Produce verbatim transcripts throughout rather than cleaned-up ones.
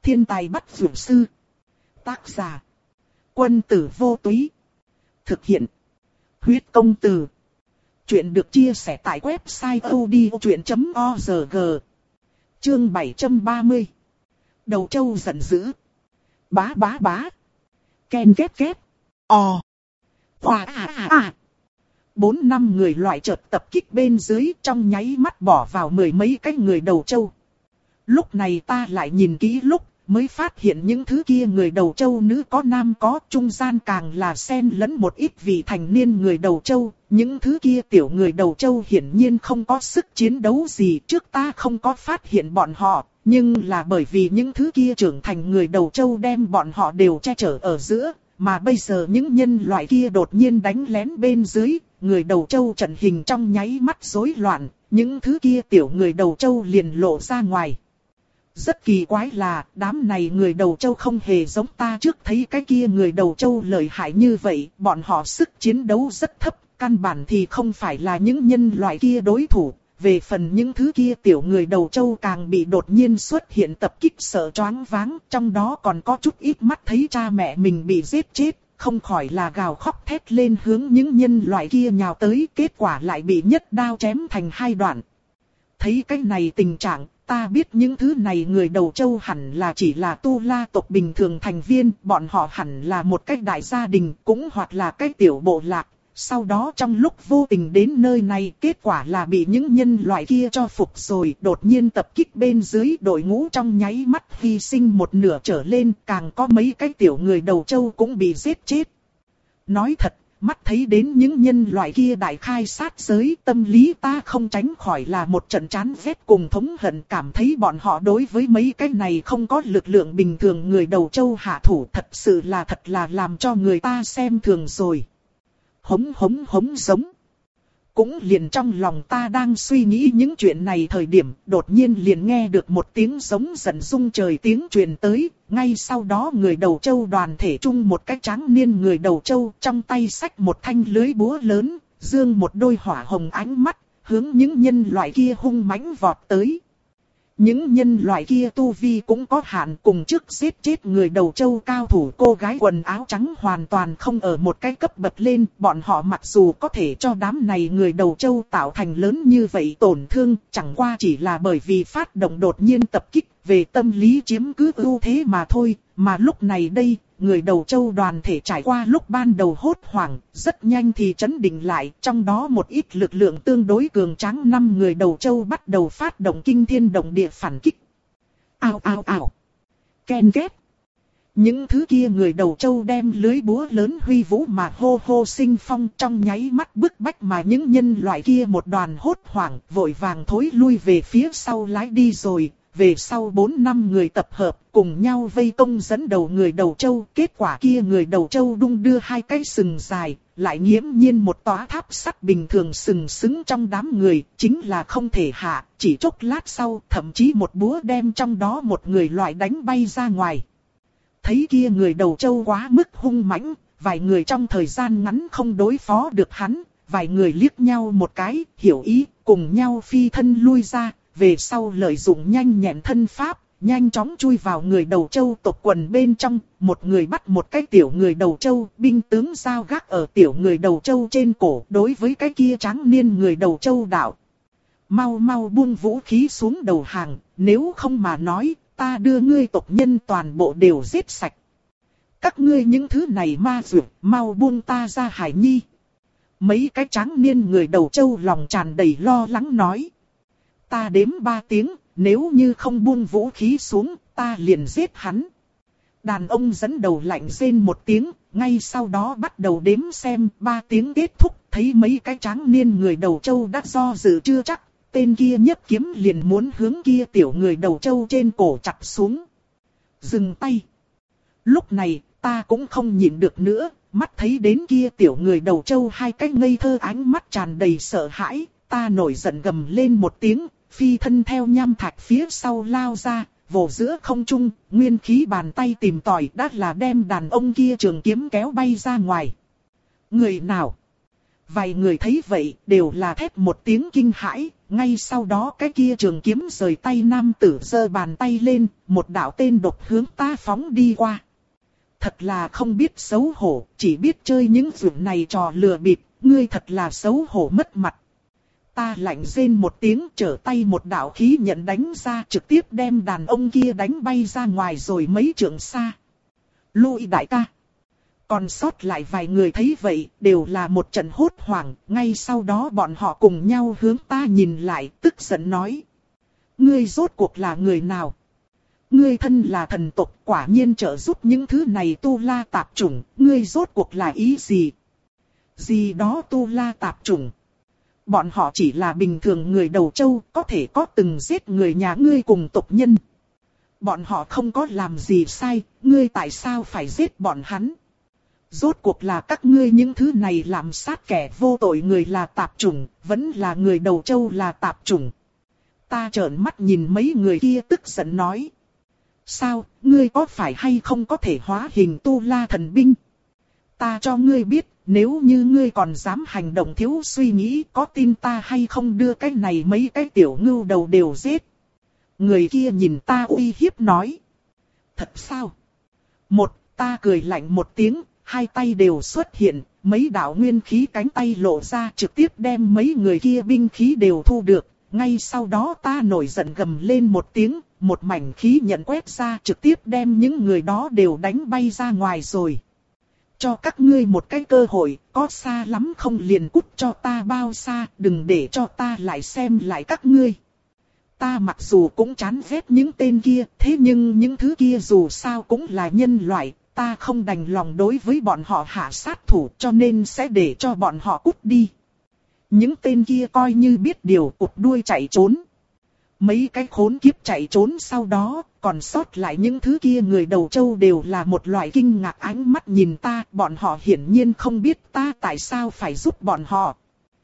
Thiên tài bắt dược sư. Tác giả. Quân tử vô túy. Thực hiện. Huyết công từ. Chuyện được chia sẻ tại website odchuyện chấm org. Chương bảy trăm ba mươi. Đầu trâu giận dữ. Bá bá bá. Ken két két. Ò. Khoa à à à. Bốn năm người loại chợt tập kích bên dưới, trong nháy mắt bỏ vào mười mấy cái người đầu trâu. Lúc này ta lại nhìn kỹ lúc, mới phát hiện những thứ kia người đầu trâu nữ có nam có, trung gian càng là xen lẫn một ít vị thành niên người đầu trâu. Những thứ kia tiểu người đầu trâu hiển nhiên không có sức chiến đấu gì, trước ta không có phát hiện bọn họ, nhưng là bởi vì những thứ kia trưởng thành người đầu trâu đem bọn họ đều che chở ở giữa, mà bây giờ những nhân loại kia đột nhiên đánh lén bên dưới, người đầu trâu trận hình trong nháy mắt rối loạn, những thứ kia tiểu người đầu trâu liền lộ ra ngoài. Rất kỳ quái là, đám này người đầu trâu không hề giống ta trước thấy cái kia người đầu trâu lợi hại như vậy, bọn họ sức chiến đấu rất thấp, căn bản thì không phải là những nhân loại kia đối thủ. Về phần những thứ kia tiểu người đầu trâu càng bị đột nhiên xuất hiện tập kích sợ choáng váng, trong đó còn có chút ít mắt thấy cha mẹ mình bị giết chết, không khỏi là gào khóc thét lên hướng những nhân loại kia nhào tới, kết quả lại bị nhất đao chém thành hai đoạn. Thấy cái này tình trạng, ta biết những thứ này người đầu trâu hẳn là chỉ là tu la tộc bình thường thành viên, bọn họ hẳn là một cái đại gia đình, cũng hoặc là cái tiểu bộ lạc. Sau đó trong lúc vô tình đến nơi này, kết quả là bị những nhân loại kia cho phục rồi, đột nhiên tập kích bên dưới, đội ngũ trong nháy mắt hy sinh một nửa trở lên, càng có mấy cái tiểu người đầu trâu cũng bị giết chết. Nói thật, mắt thấy đến những nhân loại kia đại khai sát giới, tâm lý ta không tránh khỏi là một trận chán ghét cùng thống hận, cảm thấy bọn họ đối với mấy cái này không có lực lượng bình thường người đầu trâu hạ thủ, thật sự là thật là làm cho người ta xem thường rồi. Hống hống hống giống. Cũng liền trong lòng ta đang suy nghĩ những chuyện này thời điểm, đột nhiên liền nghe được một tiếng giống giận rung trời tiếng truyền tới, ngay sau đó người đầu trâu đoàn thể chung một cái tráng niên người đầu trâu trong tay xách một thanh lưới búa lớn, dương một đôi hỏa hồng ánh mắt, hướng những nhân loại kia hung mãnh vọt tới. Những nhân loại kia tu vi cũng có hạn, cùng trước giết chết người đầu trâu cao thủ cô gái quần áo trắng hoàn toàn không ở một cái cấp bậc lên. Bọn họ mặc dù có thể cho đám này người đầu trâu tạo thành lớn như vậy tổn thương, chẳng qua chỉ là bởi vì phát động đột nhiên tập kích, về tâm lý chiếm cứ ưu thế mà thôi. Mà lúc này đây, người đầu trâu đoàn thể trải qua lúc ban đầu hốt hoảng, rất nhanh thì trấn định lại, trong đó một ít lực lượng tương đối cường tráng năm người đầu trâu bắt đầu phát động kinh thiên động địa phản kích. Ao ao ao. Ken két. Những thứ kia người đầu trâu đem lưới búa lớn huy vũ mà hô hô sinh phong, trong nháy mắt bức bách mà những nhân loại kia một đoàn hốt hoảng, vội vàng thối lui về phía sau lái đi rồi. Về sau bốn năm người tập hợp, cùng nhau vây công dẫn đầu người đầu trâu, kết quả kia người đầu trâu đung đưa hai cái sừng dài, lại nghiễm nhiên một tòa tháp sắt bình thường sừng sững trong đám người, chính là không thể hạ, chỉ chốc lát sau, thậm chí một búa đem trong đó một người loại đánh bay ra ngoài. Thấy kia người đầu trâu quá mức hung mãnh, vài người trong thời gian ngắn không đối phó được hắn, vài người liếc nhau một cái, hiểu ý, cùng nhau phi thân lui ra. Về sau lợi dụng nhanh nhẹn thân pháp, nhanh chóng chui vào người đầu trâu tộc quần bên trong, một người bắt một cái tiểu người đầu trâu, binh tướng giao gác ở tiểu người đầu trâu trên cổ, đối với cái kia tráng niên người đầu trâu đạo. Mau mau buông vũ khí xuống đầu hàng, nếu không mà nói, ta đưa ngươi tộc nhân toàn bộ đều giết sạch. Các ngươi những thứ này ma dược, mau buông ta ra hải nhi. Mấy cái tráng niên người đầu trâu lòng tràn đầy lo lắng nói. Ta đếm ba tiếng, nếu như không buông vũ khí xuống, ta liền giết hắn. Đàn ông dẫn đầu lạnh rên một tiếng, ngay sau đó bắt đầu đếm xem, ba tiếng kết thúc, thấy mấy cái tráng niên người đầu trâu đã do dự chưa chắc, tên kia nhấc kiếm liền muốn hướng kia tiểu người đầu trâu trên cổ chặt xuống. Dừng tay. Lúc này, ta cũng không nhịn được nữa, mắt thấy đến kia tiểu người đầu trâu hai cái ngây thơ ánh mắt tràn đầy sợ hãi, ta nổi giận gầm lên một tiếng. Phi thân theo nham thạch phía sau lao ra, vồ giữa không trung, nguyên khí bàn tay tìm tòi đã là đem đàn ông kia trường kiếm kéo bay ra ngoài. Người nào? Vài người thấy vậy, đều là thét một tiếng kinh hãi, ngay sau đó cái kia trường kiếm rời tay nam tử giơ bàn tay lên, một đạo tên độc hướng ta phóng đi qua. Thật là không biết xấu hổ, chỉ biết chơi những dụng này trò lừa bịp, ngươi thật là xấu hổ mất mặt. Ta lạnh rên một tiếng, trở tay một đạo khí nhận đánh ra, trực tiếp đem đàn ông kia đánh bay ra ngoài rồi mấy trượng xa. Lui đại ca. Còn sót lại vài người thấy vậy, đều là một trận hốt hoảng, ngay sau đó bọn họ cùng nhau hướng ta nhìn lại, tức giận nói. Ngươi rốt cuộc là người nào? Ngươi thân là thần tộc, quả nhiên trợ giúp những thứ này tu la tạp chủng, ngươi rốt cuộc là ý gì? Gì đó tu la tạp chủng? Bọn họ chỉ là bình thường người đầu châu, có thể có từng giết người nhà ngươi cùng tộc nhân. Bọn họ không có làm gì sai, ngươi tại sao phải giết bọn hắn? Rốt cuộc là các ngươi những thứ này làm sát kẻ vô tội người là tạp chủng, vẫn là người đầu châu là tạp chủng. Ta trợn mắt nhìn mấy người kia tức giận nói. Sao, ngươi có phải hay không có thể hóa hình tu la thần binh? Ta cho ngươi biết, nếu như ngươi còn dám hành động thiếu suy nghĩ, có tin ta hay không đưa cái này mấy cái tiểu ngưu đầu đều giết. Người kia nhìn ta uy hiếp nói. Thật sao? Một, ta cười lạnh một tiếng, hai tay đều xuất hiện, mấy đạo nguyên khí cánh tay lộ ra trực tiếp đem mấy người kia binh khí đều thu được. Ngay sau đó ta nổi giận gầm lên một tiếng, một mảnh khí nhận quét ra trực tiếp đem những người đó đều đánh bay ra ngoài rồi. Cho các ngươi một cái cơ hội, có xa lắm không liền cút cho ta bao xa, đừng để cho ta lại xem lại các ngươi. Ta mặc dù cũng chán ghét những tên kia, thế nhưng những thứ kia dù sao cũng là nhân loại, ta không đành lòng đối với bọn họ hạ sát thủ cho nên sẽ để cho bọn họ cút đi. Những tên kia coi như biết điều cụt đuôi chạy trốn. Mấy cái khốn kiếp chạy trốn sau đó, còn sót lại những thứ kia người đầu châu đều là một loại kinh ngạc ánh mắt nhìn ta, bọn họ hiển nhiên không biết ta tại sao phải giúp bọn họ.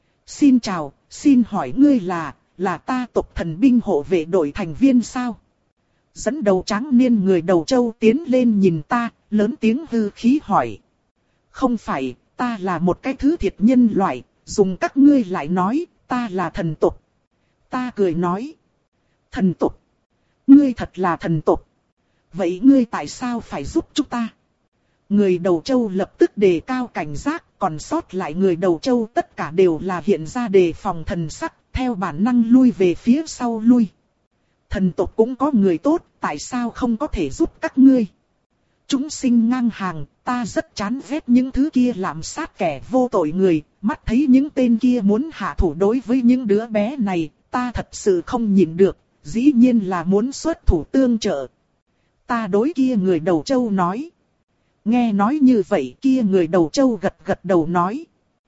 Xin chào, xin hỏi ngươi là, là ta tộc thần binh hộ vệ đội thành viên sao? Dẫn đầu trắng niên người đầu châu tiến lên nhìn ta, lớn tiếng hư khí hỏi. Không phải, ta là một cái thứ thiệt nhân loại, dùng các ngươi lại nói, ta là thần tộc. Ta cười nói. Thần tộc? Ngươi thật là thần tộc. Vậy ngươi tại sao phải giúp chúng ta? Người đầu châu lập tức đề cao cảnh giác, còn sót lại người đầu châu tất cả đều là hiện ra đề phòng thần sắc, theo bản năng lui về phía sau lui. Thần tộc cũng có người tốt, tại sao không có thể giúp các ngươi? Chúng sinh ngang hàng, ta rất chán ghét những thứ kia làm sát kẻ vô tội người, mắt thấy những tên kia muốn hạ thủ đối với những đứa bé này, ta thật sự không nhịn được, dĩ nhiên là muốn xuất thủ tương trợ. Ta đối kia người đầu châu nói. Nghe nói như vậy kia người đầu châu gật gật đầu nói.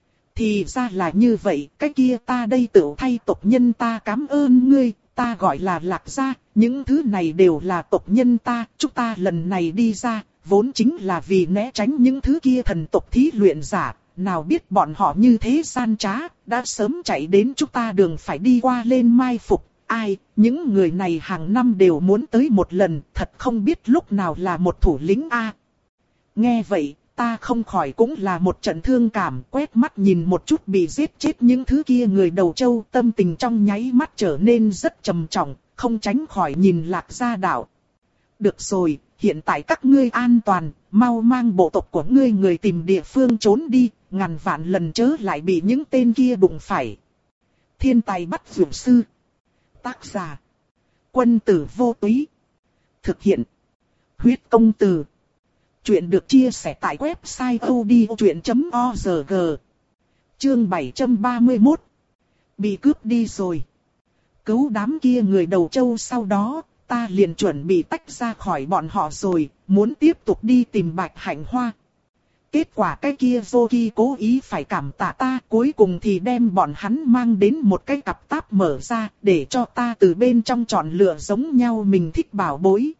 Thì ra là như vậy, cái kia ta đây tự thay tộc nhân ta cảm ơn ngươi, ta gọi là Lạc Gia, những thứ này đều là tộc nhân ta, chúng ta lần này đi ra, vốn chính là vì né tránh những thứ kia thần tộc thí luyện giả, nào biết bọn họ như thế gian trá, đã sớm chạy đến chúng ta đường phải đi qua lên mai phục, ai, những người này hàng năm đều muốn tới một lần, thật không biết lúc nào là một thủ lĩnh A. Nghe vậy, ta không khỏi cũng là một trận thương cảm, quét mắt nhìn một chút bị giết chết những thứ kia người đầu châu, tâm tình trong nháy mắt trở nên rất trầm trọng, không tránh khỏi nhìn Lạc Gia đạo. Được rồi, hiện tại các ngươi an toàn, mau mang bộ tộc của ngươi người tìm địa phương trốn đi, ngàn vạn lần chớ lại bị những tên kia đụng phải. Thiên tài bắt dược sư. Tác giả. Quân tử vô túy. Thực hiện. Huyết công từ. Chuyện được chia sẻ tại website odchuyện chấm org. Chương bảy trăm ba mươi mốt. Bị cướp đi rồi. Cứu đám kia người đầu châu sau đó, ta liền chuẩn bị tách ra khỏi bọn họ rồi, muốn tiếp tục đi tìm Bạch Hạnh Hoa. Kết quả cái kia Zoki cố ý phải cảm tạ ta, cuối cùng thì đem bọn hắn mang đến một cái cặp táp mở ra, để cho ta từ bên trong chọn lựa giống nhau mình thích bảo bối.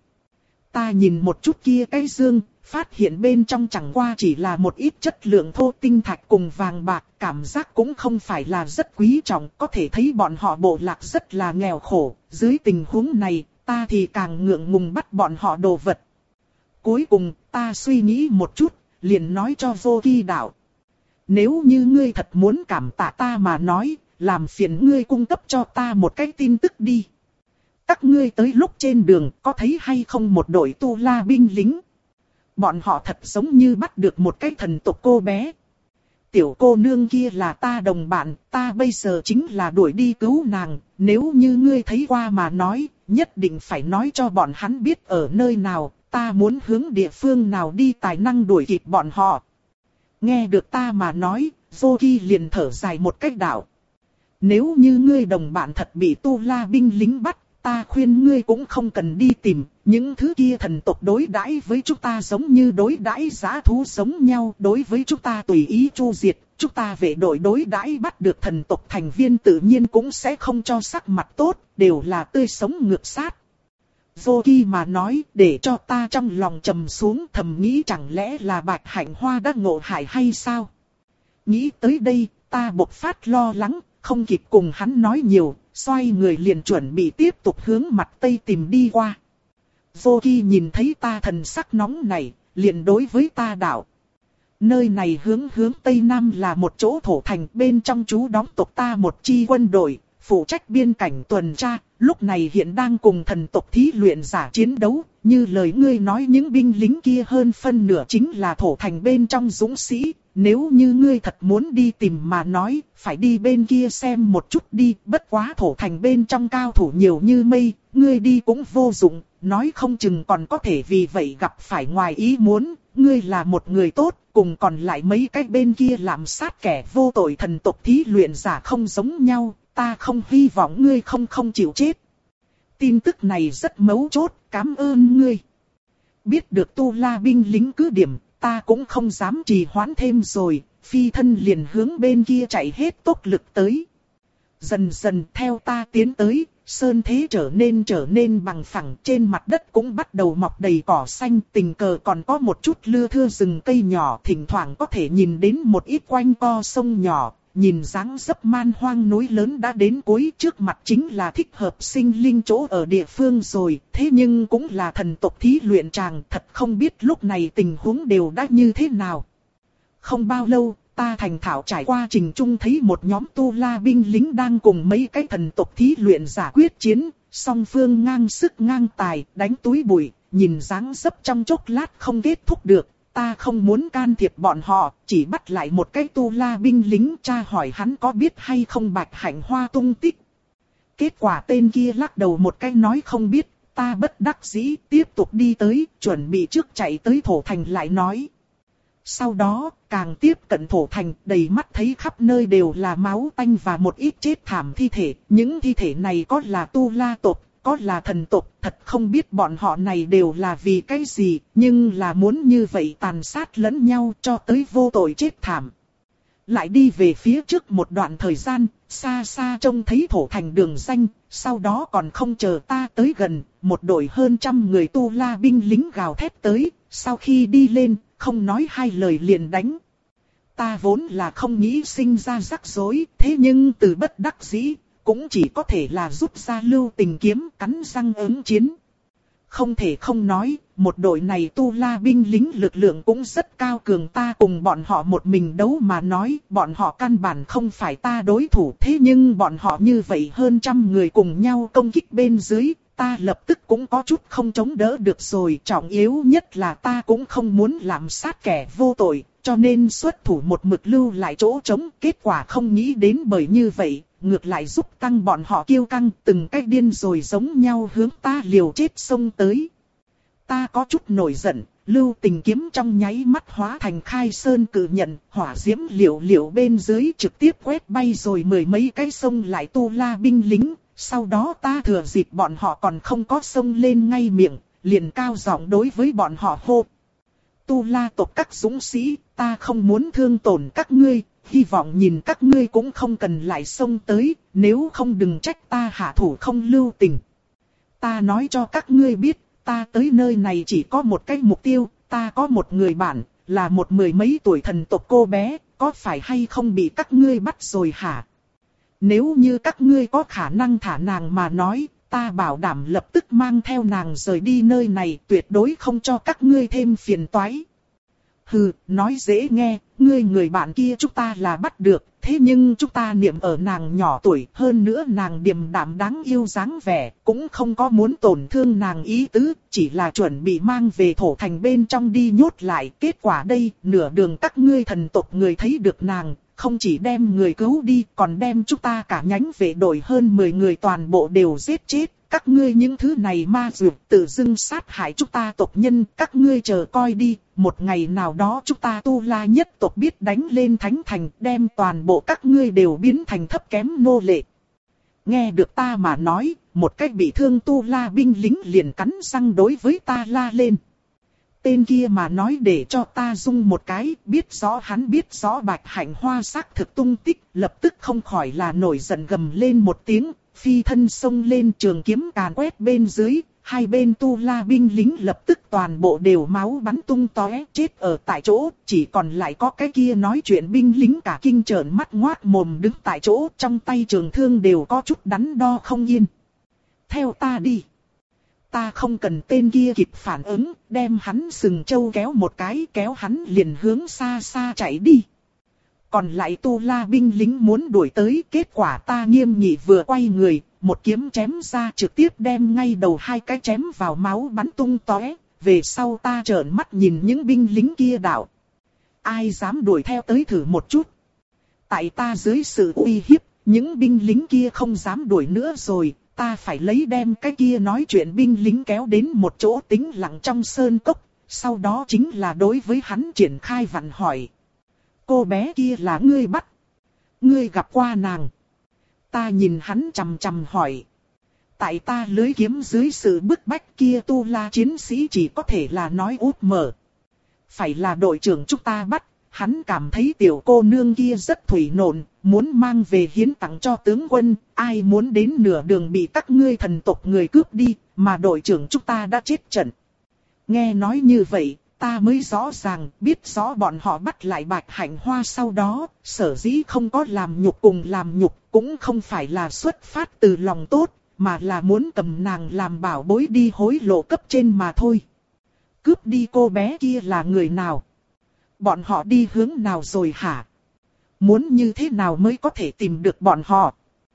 Ta nhìn một chút kia cái dương, phát hiện bên trong chẳng qua chỉ là một ít chất lượng thô tinh thạch cùng vàng bạc, cảm giác cũng không phải là rất quý trọng, có thể thấy bọn họ bộ lạc rất là nghèo khổ, dưới tình huống này, ta thì càng ngượng ngùng bắt bọn họ đồ vật. Cuối cùng, ta suy nghĩ một chút, liền nói cho Vô Ki đạo. Nếu như ngươi thật muốn cảm tạ ta mà nói, làm phiền ngươi cung cấp cho ta một cái tin tức đi. Các ngươi tới lúc trên đường có thấy hay không một đội tu la binh lính? Bọn họ thật giống như bắt được một cái thần tộc cô bé. Tiểu cô nương kia là ta đồng bạn, ta bây giờ chính là đuổi đi cứu nàng. Nếu như ngươi thấy qua mà nói, nhất định phải nói cho bọn hắn biết ở nơi nào. Ta muốn hướng địa phương nào đi tài năng đuổi kịp bọn họ. Nghe được ta mà nói, Zoki liền thở dài một cách đạo. Nếu như ngươi đồng bạn thật bị tu la binh lính bắt, ta khuyên ngươi cũng không cần đi tìm. Những thứ kia thần tộc đối đãi với chúng ta giống như đối đãi dã thú giống nhau. Đối với chúng ta tùy ý chu diệt, chúng ta vệ đội đối đãi bắt được thần tộc thành viên tự nhiên cũng sẽ không cho sắc mặt tốt, đều là tươi sống ngược sát. Zoki mà nói, để cho ta trong lòng trầm xuống, thầm nghĩ chẳng lẽ là Bạch Hạnh Hoa đã ngộ hại hay sao? Nghĩ tới đây, ta bộc phát lo lắng, không kịp cùng hắn nói nhiều, xoay người liền chuẩn bị tiếp tục hướng mặt tây tìm đi qua. Zoki nhìn thấy ta thần sắc nóng này, liền đối với ta đạo. Nơi này hướng hướng tây nam là một chỗ thổ thành, bên trong trú đóng tộc ta một chi quân đội, phụ trách biên cảnh tuần tra, lúc này hiện đang cùng thần tộc thí luyện giả chiến đấu, như lời ngươi nói những binh lính kia hơn phân nửa chính là thổ thành bên trong dũng sĩ, nếu như ngươi thật muốn đi tìm mà nói, phải đi bên kia xem một chút đi, bất quá thổ thành bên trong cao thủ nhiều như mây, ngươi đi cũng vô dụng, nói không chừng còn có thể vì vậy gặp phải ngoài ý muốn, ngươi là một người tốt, cùng còn lại mấy cái bên kia làm sát kẻ vô tội thần tộc thí luyện giả không giống nhau. Ta không hy vọng ngươi không không chịu chết. Tin tức này rất mấu chốt, cảm ơn ngươi. Biết được tu la binh lính cứ điểm, ta cũng không dám trì hoãn thêm rồi, phi thân liền hướng bên kia chạy hết tốc lực tới. Dần dần theo ta tiến tới, sơn thế trở nên trở nên bằng phẳng, trên mặt đất cũng bắt đầu mọc đầy cỏ xanh, tình cờ còn có một chút lưa thưa rừng cây nhỏ, thỉnh thoảng có thể nhìn đến một ít quanh co sông nhỏ. Nhìn dáng dấp man hoang núi lớn đã đến cuối, trước mặt chính là thích hợp sinh linh chỗ ở địa phương rồi, thế nhưng cũng là thần tộc thí luyện tràng, thật không biết lúc này tình huống đều đã như thế nào. Không bao lâu, ta thành thạo trải qua trình trung thấy một nhóm tu la binh lính đang cùng mấy cái thần tộc thí luyện giả quyết chiến, song phương ngang sức ngang tài, đánh túi bụi, nhìn dáng dấp trong chốc lát không kết thúc được. Ta không muốn can thiệp bọn họ, chỉ bắt lại một cái tu la binh lính, tra hỏi hắn có biết hay không Bạch Hạnh Hoa tung tích. Kết quả tên kia lắc đầu một cái nói không biết, ta bất đắc dĩ tiếp tục đi tới, chuẩn bị trước chạy tới thổ thành lại nói. Sau đó, càng tiếp cận thổ thành, đầy mắt thấy khắp nơi đều là máu tanh và một ít chết thảm thi thể, những thi thể này có là tu la tộc, có là thần tộc, thật không biết bọn họ này đều là vì cái gì, nhưng là muốn như vậy tàn sát lẫn nhau cho tới vô tội chết thảm. Lại đi về phía trước một đoạn thời gian, xa xa trông thấy thổ thành đường danh, sau đó còn không chờ ta tới gần, một đội hơn trăm người tu la binh lính gào thét tới, sau khi đi lên, không nói hai lời liền đánh. Ta vốn là không nghĩ sinh ra rắc rối, thế nhưng từ bất đắc dĩ, cũng chỉ có thể là rút ra lưu tình kiếm cắn răng ứng chiến. Không thể không nói, một đội này tu la binh lính lực lượng cũng rất cao cường, ta cùng bọn họ một mình đấu mà nói, bọn họ căn bản không phải ta đối thủ, thế nhưng bọn họ như vậy hơn trăm người cùng nhau công kích bên dưới, ta lập tức cũng có chút không chống đỡ được rồi, trọng yếu nhất là ta cũng không muốn làm sát kẻ vô tội, cho nên xuất thủ một mực lưu lại chỗ trống, kết quả không nghĩ đến bởi như vậy. Ngược lại giúp tăng bọn họ kiêu căng, từng cách điên rồi giống nhau hướng ta liều chết xông tới. Ta có chút nổi giận, lưu tình kiếm trong nháy mắt hóa thành khai sơn cự nhận, hỏa diễm liều liều bên dưới trực tiếp quét bay rồi mười mấy cái sông lại tu la binh lính. Sau đó ta thừa dịp bọn họ còn không có sông lên ngay miệng, liền cao giọng đối với bọn họ hô. Tu la tộc các dũng sĩ, ta không muốn thương tổn các ngươi. Hy vọng nhìn các ngươi cũng không cần lại xông tới, nếu không đừng trách ta hạ thủ không lưu tình. Ta nói cho các ngươi biết, ta tới nơi này chỉ có một cái mục tiêu, ta có một người bạn, là một mười mấy tuổi thần tộc cô bé, có phải hay không bị các ngươi bắt rồi hả? Nếu như các ngươi có khả năng thả nàng mà nói, ta bảo đảm lập tức mang theo nàng rời đi nơi này, tuyệt đối không cho các ngươi thêm phiền toái. Hừ, nói dễ nghe, ngươi người bạn kia chúng ta là bắt được, thế nhưng chúng ta niệm ở nàng nhỏ tuổi, hơn nữa nàng điềm đạm đáng yêu dáng vẻ, cũng không có muốn tổn thương nàng ý tứ, chỉ là chuẩn bị mang về thổ thành bên trong đi nhốt lại. Kết quả đây, nửa đường các ngươi thần tộc người thấy được nàng, không chỉ đem người cứu đi, còn đem chúng ta cả nhánh vệ đội hơn mười người toàn bộ đều giết chết. Các ngươi những thứ này ma dược tự dưng sát hại chúng ta tộc nhân, các ngươi chờ coi đi, một ngày nào đó chúng ta Tu La nhất tộc biết đánh lên thánh thành, đem toàn bộ các ngươi đều biến thành thấp kém nô lệ. Nghe được ta mà nói, một cách bị thương Tu La binh lính liền cắn răng đối với ta la lên. Tên kia mà nói để cho ta rung một cái, biết rõ hắn biết rõ Bạch Hạnh Hoa xác thực tung tích, lập tức không khỏi là nổi giận gầm lên một tiếng, phi thân xông lên trường kiếm càn quét bên dưới, hai bên Tu La binh lính lập tức toàn bộ đều máu bắn tung tóe, chết ở tại chỗ, chỉ còn lại có cái kia nói chuyện binh lính cả kinh trợn mắt ngoác mồm đứng tại chỗ, trong tay trường thương đều có chút đắn đo không yên. Theo ta đi. Ta không cần tên kia kịp phản ứng, đem hắn sừng trâu kéo một cái, kéo hắn liền hướng xa xa chạy đi. Còn lại Tu La binh lính muốn đuổi tới, kết quả ta nghiêm nghị vừa quay người, một kiếm chém ra trực tiếp đem ngay đầu hai cái chém vào máu bắn tung tóe. Về sau ta trợn mắt nhìn những binh lính kia đạo. Ai dám đuổi theo tới thử một chút. Tại ta dưới sự uy hiếp, những binh lính kia không dám đuổi nữa rồi. Ta phải lấy đem cái kia nói chuyện binh lính kéo đến một chỗ tĩnh lặng trong sơn cốc, sau đó chính là đối với hắn triển khai vặn hỏi. Cô bé kia là ngươi bắt. Ngươi gặp qua nàng. Ta nhìn hắn chằm chằm hỏi. Tại ta lưới kiếm dưới sự bức bách kia Tu La chiến sĩ chỉ có thể là nói út mở. Phải là đội trưởng chúng ta bắt. Hắn cảm thấy tiểu cô nương kia rất thủy nộn, muốn mang về hiến tặng cho tướng quân, ai muốn đến nửa đường bị các ngươi thần tộc người cướp đi, mà đội trưởng chúng ta đã chết trận. Nghe nói như vậy, ta mới rõ ràng, biết rõ bọn họ bắt lại Bạch Hạnh Hoa sau đó, sở dĩ không có làm nhục cùng làm nhục, cũng không phải là xuất phát từ lòng tốt, mà là muốn cầm nàng làm bảo bối đi hối lộ cấp trên mà thôi. Cướp đi cô bé kia là người nào? Bọn họ đi hướng nào rồi hả? Muốn như thế nào mới có thể tìm được bọn họ?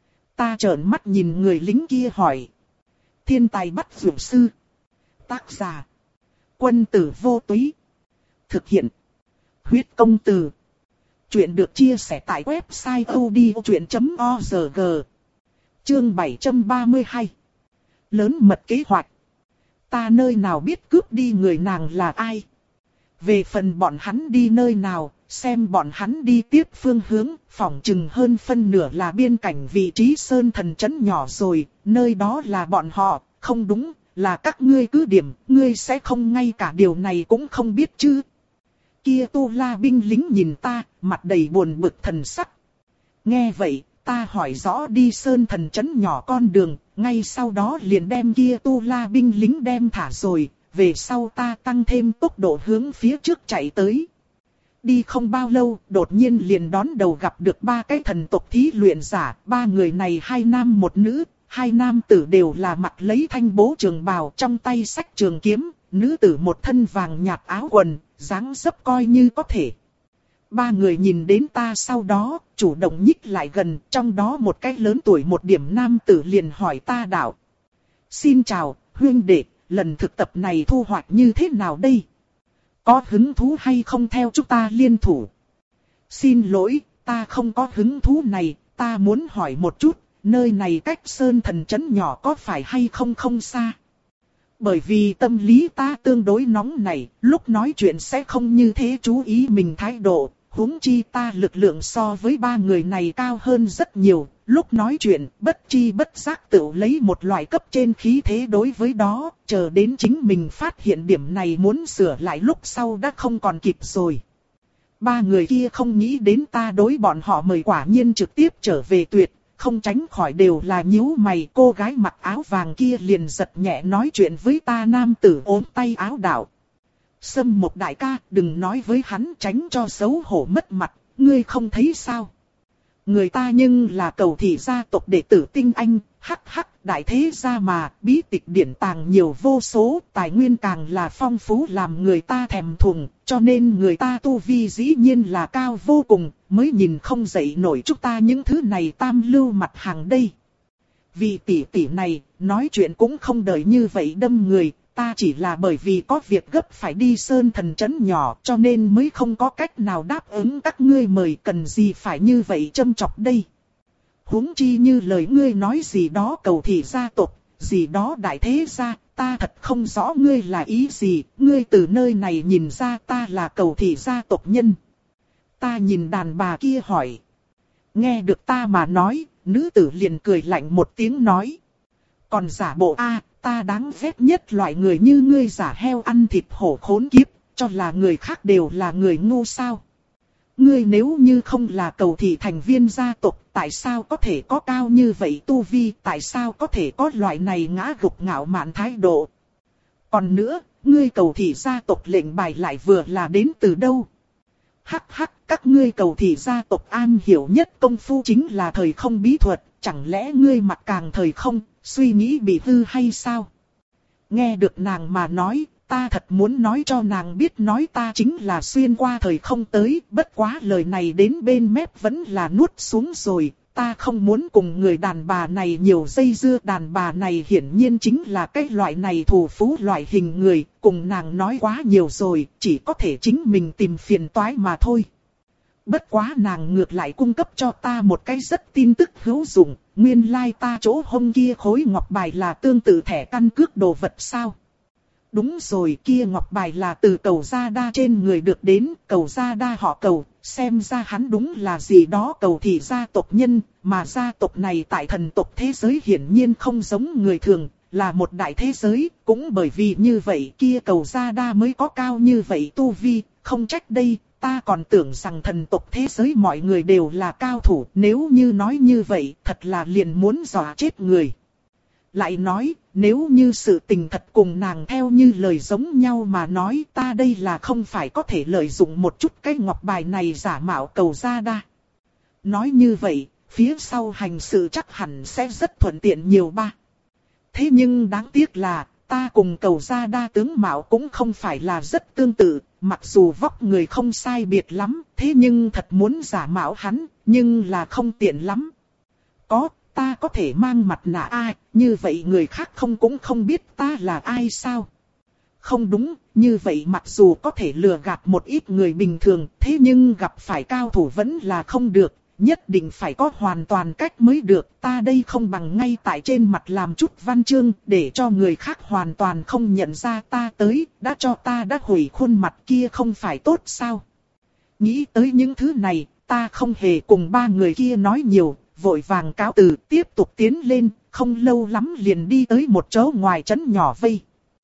Ta trợn mắt nhìn người lính kia hỏi. Thiên tài bắt dược sư. Tác giả. Quân tử vô túy. Thực hiện. Huyết công từ. Chuyện được chia sẻ tại website odchuyện chấm org. Chương bảy trăm ba mươi hai. Lớn mật kế hoạch. Ta nơi nào biết cướp đi người nàng là ai? Về phần bọn hắn đi nơi nào, xem bọn hắn đi tiếp phương hướng, phỏng chừng hơn phân nửa là biên cảnh vị trí sơn thần trấn nhỏ rồi, nơi đó là bọn họ, không đúng, là các ngươi cứ điểm, ngươi sẽ không ngay cả điều này cũng không biết chứ. Kia Tu La binh lính nhìn ta, mặt đầy buồn bực thần sắc. Nghe vậy, ta hỏi rõ đi sơn thần trấn nhỏ con đường, ngay sau đó liền đem kia Tu La binh lính đem thả rồi. Về sau ta tăng thêm tốc độ hướng phía trước chạy tới. Đi không bao lâu, đột nhiên liền đón đầu gặp được ba cái thần tộc thí luyện giả. Ba người này hai nam một nữ, hai nam tử đều là mặc lấy thanh bố trường bào trong tay xách trường kiếm. Nữ tử một thân vàng nhạt áo quần, dáng dấp coi như có thể. Ba người nhìn đến ta sau đó, chủ động nhích lại gần, trong đó một cái lớn tuổi một điểm nam tử liền hỏi ta đạo. Xin chào, huynh đệ. Lần thực tập này thu hoạch như thế nào đây? Có hứng thú hay không theo chúng ta liên thủ? Xin lỗi, ta không có hứng thú này, ta muốn hỏi một chút, nơi này cách sơn thần trấn nhỏ có phải hay không không xa? Bởi vì tâm lý ta tương đối nóng này, lúc nói chuyện sẽ không như thế chú ý mình thái độ, huống chi ta lực lượng so với ba người này cao hơn rất nhiều. Lúc nói chuyện, bất chi bất giác tự lấy một loại cấp trên khí thế đối với đó, chờ đến chính mình phát hiện điểm này muốn sửa lại lúc sau đã không còn kịp rồi. Ba người kia không nghĩ đến ta đối bọn họ mời quả nhiên trực tiếp trở về tuyệt, không tránh khỏi đều là nhíu mày. Cô gái mặc áo vàng kia liền giật nhẹ nói chuyện với ta nam tử ốm tay áo đạo. Sâm một đại ca, đừng nói với hắn tránh cho xấu hổ mất mặt, ngươi không thấy sao? Người ta nhưng là cầu thị gia tộc đệ tử tinh anh, Hắc hắc, đại thế gia mà, bí tịch điển tàng nhiều vô số, tài nguyên càng là phong phú làm người ta thèm thuồng, cho nên người ta tu vi dĩ nhiên là cao vô cùng, mới nhìn không dậy nổi chúng ta những thứ này tam lưu mặt hàng đây. Vì tỷ tỷ này, nói chuyện cũng không đợi như vậy đâm người, ta chỉ là bởi vì có việc gấp phải đi sơn thần trấn nhỏ cho nên mới không có cách nào đáp ứng các ngươi mời, cần gì phải như vậy châm chọc đây. Huống chi như lời ngươi nói gì đó cầu thị gia tộc, gì đó đại thế gia, ta thật không rõ ngươi là ý gì, ngươi từ nơi này nhìn ra ta là cầu thị gia tộc nhân. Ta nhìn đàn bà kia hỏi. Nghe được ta mà nói, nữ tử liền cười lạnh một tiếng nói. Còn giả bộ a, ta đáng ghét nhất loại người như ngươi giả heo ăn thịt hổ khốn kiếp, cho là người khác đều là người ngu sao. Ngươi nếu như không là cầu thị thành viên gia tộc, tại sao có thể có cao như vậy tu vi, tại sao có thể có loại này ngã gục ngạo mạn thái độ. Còn nữa, ngươi cầu thị gia tộc lệnh bài lại vừa là đến từ đâu? Hắc hắc, các ngươi cầu thị gia tộc an hiểu nhất công phu chính là thời không bí thuật, chẳng lẽ ngươi mặc càng thời không, suy nghĩ bị hư hay sao? Nghe được nàng mà nói, ta thật muốn nói cho nàng biết nói ta chính là xuyên qua thời không tới, bất quá lời này đến bên mép vẫn là nuốt xuống rồi, ta không muốn cùng người đàn bà này nhiều dây dưa, đàn bà này hiển nhiên chính là cái loại này thủ phú loại hình người, cùng nàng nói quá nhiều rồi, chỉ có thể chính mình tìm phiền toái mà thôi. Bất quá nàng ngược lại cung cấp cho ta một cái rất tin tức hữu dụng, nguyên lai like ta chỗ hông kia khối ngọc bài là tương tự thẻ căn cước đồ vật sao? Đúng rồi, kia ngọc bài là từ Cầu Gia Đa trên người được đến, Cầu Gia Đa họ Cầu, xem ra hắn đúng là gì đó cầu thị gia tộc nhân, mà gia tộc này tại thần tộc thế giới hiển nhiên không giống người thường, là một đại thế giới, cũng bởi vì như vậy kia Cầu Gia Đa mới có cao như vậy tu vi, không trách đây, ta còn tưởng rằng thần tộc thế giới mọi người đều là cao thủ, nếu như nói như vậy, thật là liền muốn dọa chết người. Lại nói, nếu như sự tình thật cùng nàng theo như lời giống nhau mà nói, ta đây là không phải có thể lợi dụng một chút cái ngọc bài này giả mạo Cầu Gia Đa. Nói như vậy, phía sau hành sự chắc hẳn sẽ rất thuận tiện nhiều ba. Thế nhưng đáng tiếc là, ta cùng Cầu Gia Đa tướng mạo cũng không phải là rất tương tự, mặc dù vóc người không sai biệt lắm, thế nhưng thật muốn giả mạo hắn, nhưng là không tiện lắm. Có, ta có thể mang mặt nạ ai, như vậy người khác không cũng không biết ta là ai sao? Không đúng, như vậy mặc dù có thể lừa gạt một ít người bình thường, thế nhưng gặp phải cao thủ vẫn là không được, nhất định phải có hoàn toàn cách mới được. Ta đây không bằng ngay tại trên mặt làm chút văn chương, để cho người khác hoàn toàn không nhận ra ta tới, đã cho ta đã hủy khuôn mặt kia không phải tốt sao? Nghĩ tới những thứ này, ta không hề cùng ba người kia nói nhiều. Vội vàng cáo từ, tiếp tục tiến lên, không lâu lắm liền đi tới một chỗ ngoài trấn nhỏ vây.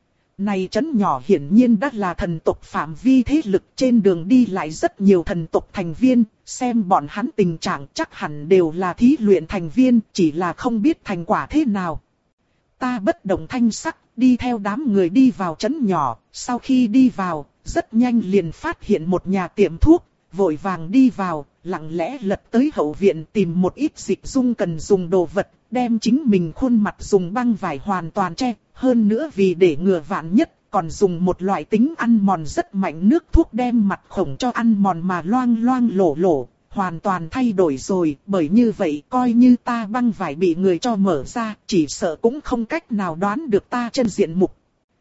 Này trấn nhỏ hiển nhiên đã là thần tộc phạm vi thế lực, trên đường đi lại rất nhiều thần tộc thành viên, xem bọn hắn tình trạng chắc hẳn đều là thí luyện thành viên, chỉ là không biết thành quả thế nào. Ta bất động thanh sắc, đi theo đám người đi vào trấn nhỏ, sau khi đi vào, rất nhanh liền phát hiện một nhà tiệm thuốc, vội vàng đi vào. Lặng lẽ lật tới hậu viện tìm một ít dịch dung cần dùng đồ vật, đem chính mình khuôn mặt dùng băng vải hoàn toàn che, hơn nữa vì để ngừa vạn nhất, còn dùng một loại tính ăn mòn rất mạnh nước thuốc đem mặt khổng cho ăn mòn mà loang loang lổ lổ, hoàn toàn thay đổi rồi, bởi như vậy coi như ta băng vải bị người cho mở ra, chỉ sợ cũng không cách nào đoán được ta chân diện mục.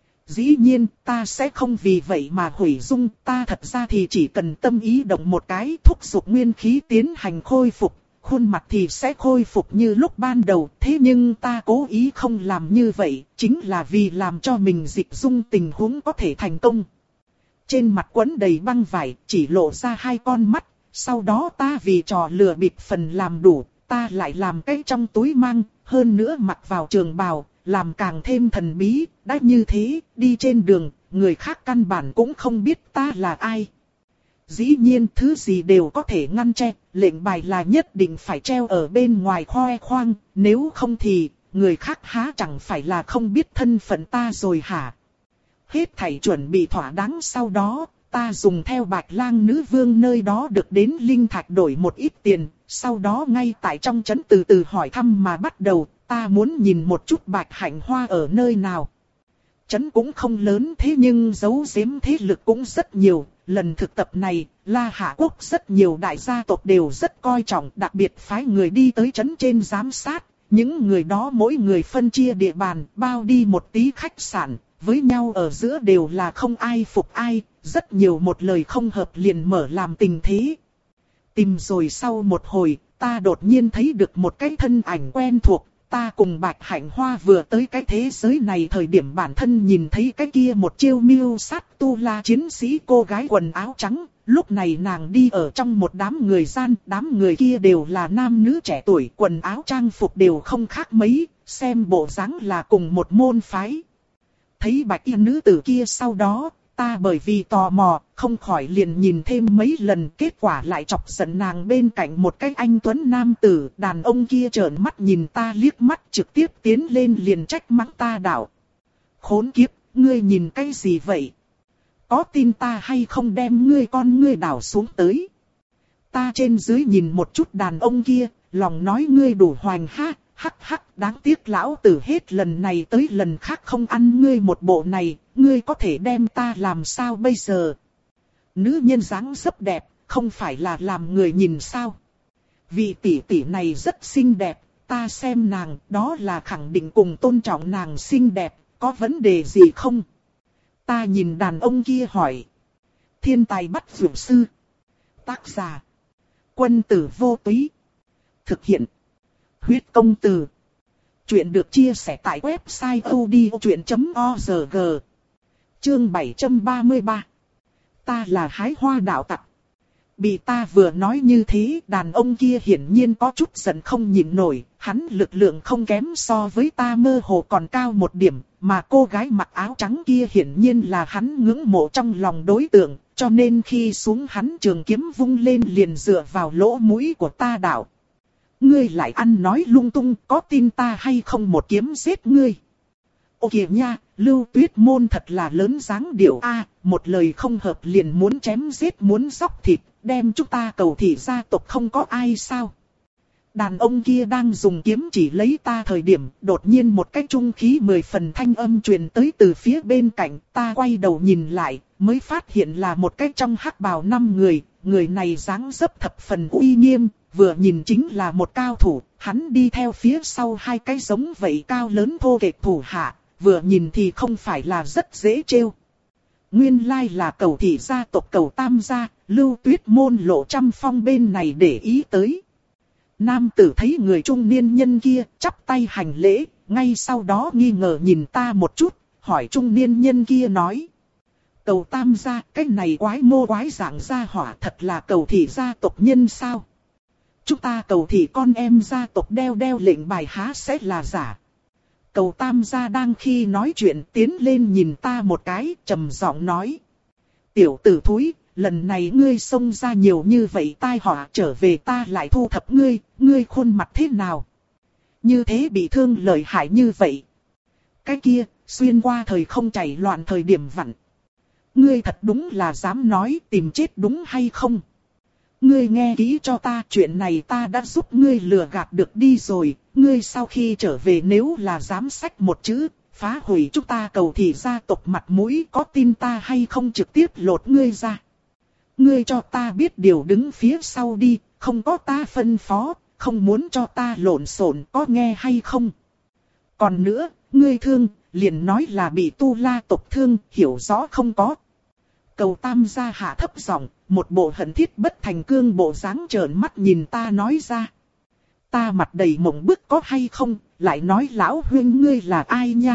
Dĩ nhiên, ta sẽ không vì vậy mà hủy dung, ta thật ra thì chỉ cần tâm ý động một cái thúc giục nguyên khí tiến hành khôi phục, khuôn mặt thì sẽ khôi phục như lúc ban đầu. Thế nhưng ta cố ý không làm như vậy, chính là vì làm cho mình dịch dung tình huống có thể thành công. Trên mặt quấn đầy băng vải, chỉ lộ ra hai con mắt, sau đó ta vì trò lừa bịp phần làm đủ, ta lại làm cái trong túi mang, hơn nữa mặc vào trường bào. Làm càng thêm thần bí, đã như thế, đi trên đường, người khác căn bản cũng không biết ta là ai. Dĩ nhiên thứ gì đều có thể ngăn che, lệnh bài là nhất định phải treo ở bên ngoài khoe khoang, nếu không thì, người khác há chẳng phải là không biết thân phận ta rồi hả? Hết thảy chuẩn bị thỏa đáng sau đó, ta dùng theo Bạch Lang nữ vương nơi đó được đến linh thạch đổi một ít tiền, sau đó ngay tại trong trấn từ từ hỏi thăm mà bắt đầu. ta muốn nhìn một chút Bạch Hạnh Hoa ở nơi nào. Trấn cũng không lớn thế nhưng giấu giếm thế lực cũng rất nhiều. Lần thực tập này, La Hạ Quốc rất nhiều đại gia tộc đều rất coi trọng, đặc biệt phái người đi tới trấn trên giám sát. Những người đó mỗi người phân chia địa bàn, bao đi một tí khách sạn, với nhau ở giữa đều là không ai phục ai, rất nhiều một lời không hợp liền mở làm tình thế. Tìm rồi sau một hồi, ta đột nhiên thấy được một cái thân ảnh quen thuộc. Ta cùng Bạch Hạnh Hoa vừa tới cái thế giới này thời điểm bản thân nhìn thấy cái kia một chiêu mưu sát tu la chiến sĩ cô gái quần áo trắng. Lúc này nàng đi ở trong một đám người gian, đám người kia đều là nam nữ trẻ tuổi, quần áo trang phục đều không khác mấy, xem bộ dáng là cùng một môn phái. Thấy bạch y nữ tử kia sau đó, ta bởi vì tò mò, không khỏi liền nhìn thêm mấy lần, kết quả lại chọc giận nàng bên cạnh một cái anh tuấn nam tử. Đàn ông kia trợn mắt nhìn ta liếc mắt, trực tiếp tiến lên liền trách mắng ta đạo: khốn kiếp, ngươi nhìn cái gì vậy? Có tin ta hay không đem ngươi con ngươi đảo xuống tới? Ta trên dưới nhìn một chút đàn ông kia, lòng nói ngươi đủ hoành ha, hắc hắc, đáng tiếc lão tử hết lần này tới lần khác không ăn ngươi một bộ này, ngươi có thể đem ta làm sao bây giờ? Nữ nhân dáng dấp đẹp, không phải là làm người nhìn sao? Vị tỷ tỷ này rất xinh đẹp, ta xem nàng, đó là khẳng định cùng tôn trọng nàng xinh đẹp, có vấn đề gì không? Ta nhìn đàn ông kia hỏi. Thiên tài bắt dược sư. Tác giả: Quân tử vô túy. Thực hiện: Huyết công từ. Chuyện được chia sẻ tại website odchuyện chấm org. Chương bảy trăm ba mươi ba. Ta là hái hoa đạo tặc. Bị ta vừa nói như thế, đàn ông kia hiển nhiên có chút giận không nhịn nổi. Hắn lực lượng không kém so với ta, mơ hồ còn cao một điểm. Mà cô gái mặc áo trắng kia hiển nhiên là hắn ngưỡng mộ trong lòng đối tượng. Cho nên khi xuống hắn trường kiếm vung lên liền dựa vào lỗ mũi của ta đạo: ngươi lại ăn nói lung tung, có tin ta hay không một kiếm giết ngươi? Ô kìa nha, Lưu Tuyết Môn thật là lớn dáng điệu a, một lời không hợp liền muốn chém giết, muốn xóc thịt, đem chúng ta Cầu Thị gia tộc không có ai sao? Đàn ông kia đang dùng kiếm chỉ lấy ta thời điểm, đột nhiên một cái trung khí mười phần thanh âm truyền tới từ phía bên cạnh. Ta quay đầu nhìn lại, mới phát hiện là một cái trong hắc bào năm người. Người này dáng dấp thập phần uy nghiêm, vừa nhìn chính là một cao thủ. Hắn đi theo phía sau hai cái giống vậy cao lớn thô kệch thủ hạ, vừa nhìn thì không phải là rất dễ trêu. Nguyên lai là Cầu Thị gia tộc Cầu Tam gia, Lưu Tuyết Môn Lộ Trăm Phong bên này để ý tới. Nam tử thấy người trung niên nhân kia, chắp tay hành lễ, ngay sau đó nghi ngờ nhìn ta một chút, hỏi trung niên nhân kia nói: Cầu Tam gia, cái này quái mô quái dạng gia hỏa thật là Cầu Thị gia tộc nhân sao? Chúng ta Cầu Thị con em gia tộc đeo đeo lệnh bài há sẽ là giả? Cầu Tam gia đang khi nói chuyện tiến lên nhìn ta một cái, trầm giọng nói: tiểu tử thúi, lần này ngươi xông ra nhiều như vậy tai họa, trở về ta lại thu thập ngươi, ngươi khuôn mặt thế nào? Như thế bị thương lợi hại như vậy. Cái kia, xuyên qua thời không chảy loạn thời điểm vặn. Ngươi thật đúng là dám nói tìm chết đúng hay không? Ngươi nghe kỹ cho ta, chuyện này ta đã giúp ngươi lừa gạt được đi rồi. Ngươi sau khi trở về nếu là dám xách một chữ, phá hủy chúng ta Cầu Thị gia tộc mặt mũi, có tin ta hay không trực tiếp lột ngươi ra? Ngươi cho ta biết điều đứng phía sau đi, không có ta phân phó, không muốn cho ta lộn xộn, có nghe hay không? Còn nữa, ngươi thương, liền nói là bị tu la tộc thương, hiểu rõ không có? Cầu Tam gia hạ thấp giọng, một bộ hận thiết bất thành cương bộ dáng trợn mắt nhìn ta nói ra. Ta mặt đầy mộng bức có hay không, lại nói lão huynh ngươi là ai nha?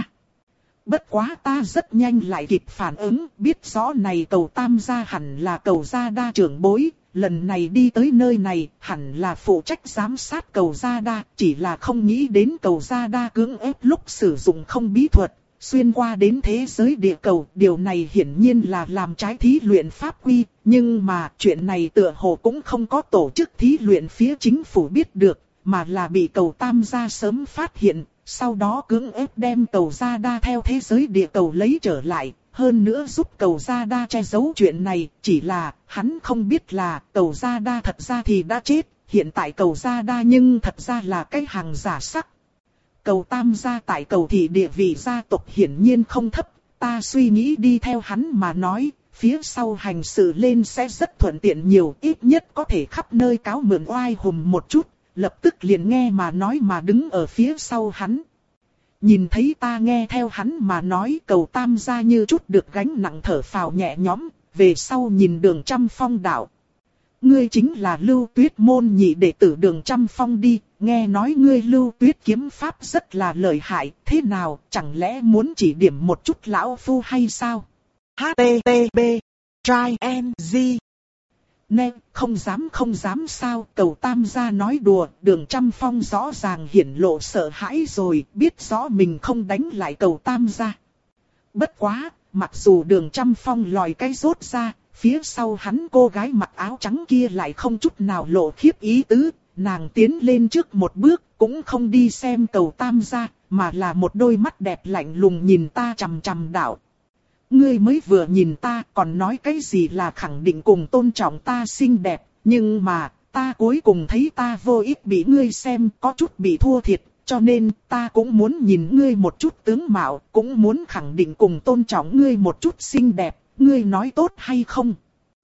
Bất quá ta rất nhanh lại kịp phản ứng, biết rõ này Cầu Tam gia hẳn là Cầu gia đa trưởng bối, lần này đi tới nơi này hẳn là phụ trách giám sát Cầu gia đa, chỉ là không nghĩ đến Cầu gia đa cưỡng ép lúc sử dụng không bí thuật, xuyên qua đến thế giới địa cầu, điều này hiển nhiên là làm trái thí luyện pháp quy, nhưng mà chuyện này tựa hồ cũng không có tổ chức thí luyện phía chính phủ biết được, mà là bị Cầu Tam gia sớm phát hiện. Sau đó cưỡng ép đem Cầu gia đa theo thế giới địa cầu lấy trở lại, hơn nữa giúp Cầu gia đa che giấu chuyện này, chỉ là hắn không biết là Cầu gia đa thật ra thì đã chết, hiện tại Cầu gia đa nhưng thật ra là cái hàng giả sắc. Cầu Tam gia tại Cầu thị địa vị gia tộc hiển nhiên không thấp, ta suy nghĩ đi theo hắn mà nói, phía sau hành sự lên sẽ rất thuận tiện nhiều, ít nhất có thể khắp nơi cáo mượn oai hùng một chút, lập tức liền nghe mà nói mà đứng ở phía sau hắn. Nhìn thấy ta nghe theo hắn mà nói, Cầu Tam gia như chút được gánh nặng thở phào nhẹ nhõm, về sau nhìn Đường Trăm Phong đạo. Ngươi chính là Lưu Tuyết môn nhị đệ tử Đường Trăm Phong đi, nghe nói ngươi Lưu Tuyết kiếm pháp rất là lợi hại, thế nào, chẳng lẽ muốn chỉ điểm một chút lão phu hay sao? hát tê tê pê Try and Z Nè, không dám không dám sao, Cầu Tam gia nói đùa, Đường Trăm Phong rõ ràng hiển lộ sợ hãi rồi, biết rõ mình không đánh lại Cầu Tam gia. Bất quá, mặc dù Đường Trăm Phong lòi cái rốt ra, phía sau hắn cô gái mặc áo trắng kia lại không chút nào lộ khiếp ý tứ, nàng tiến lên trước một bước, cũng không đi xem Cầu Tam gia, mà là một đôi mắt đẹp lạnh lùng nhìn ta chằm chằm đạo. Ngươi mới vừa nhìn ta còn nói cái gì là khẳng định cùng tôn trọng ta xinh đẹp, nhưng mà, ta cuối cùng thấy ta vô ích bị ngươi xem có chút bị thua thiệt, cho nên ta cũng muốn nhìn ngươi một chút tướng mạo, cũng muốn khẳng định cùng tôn trọng ngươi một chút xinh đẹp, ngươi nói tốt hay không?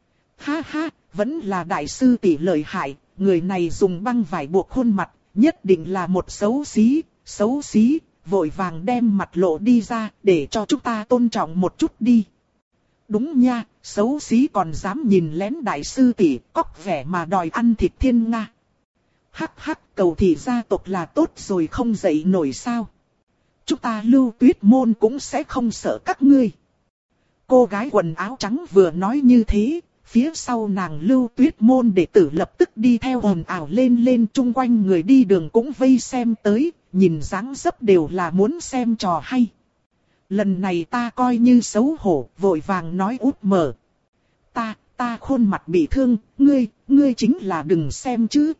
Ha ha, vẫn là đại sư tỷ lợi hại, người này dùng băng vải buộc khuôn mặt, nhất định là một xấu xí, xấu xí. Vội vàng đem mặt lộ đi ra, để cho chúng ta tôn trọng một chút đi. Đúng nha, xấu xí còn dám nhìn lén đại sư tỷ, cóc vẻ mà đòi ăn thịt thiên nga. Hắc hắc, Cầu thị gia tộc là tốt rồi không dậy nổi sao. Chúng ta Lưu Tuyết môn cũng sẽ không sợ các ngươi. Cô gái quần áo trắng vừa nói như thế, phía sau nàng Lưu Tuyết môn đệ tử lập tức đi theo ồn ào lên lên, chung quanh người đi đường cũng vây xem tới. Nhìn dáng dấp đều là muốn xem trò hay. Lần này ta coi như xấu hổ, vội vàng nói út mở. Ta, ta khuôn mặt bị thương, ngươi, ngươi chính là đừng xem chứ.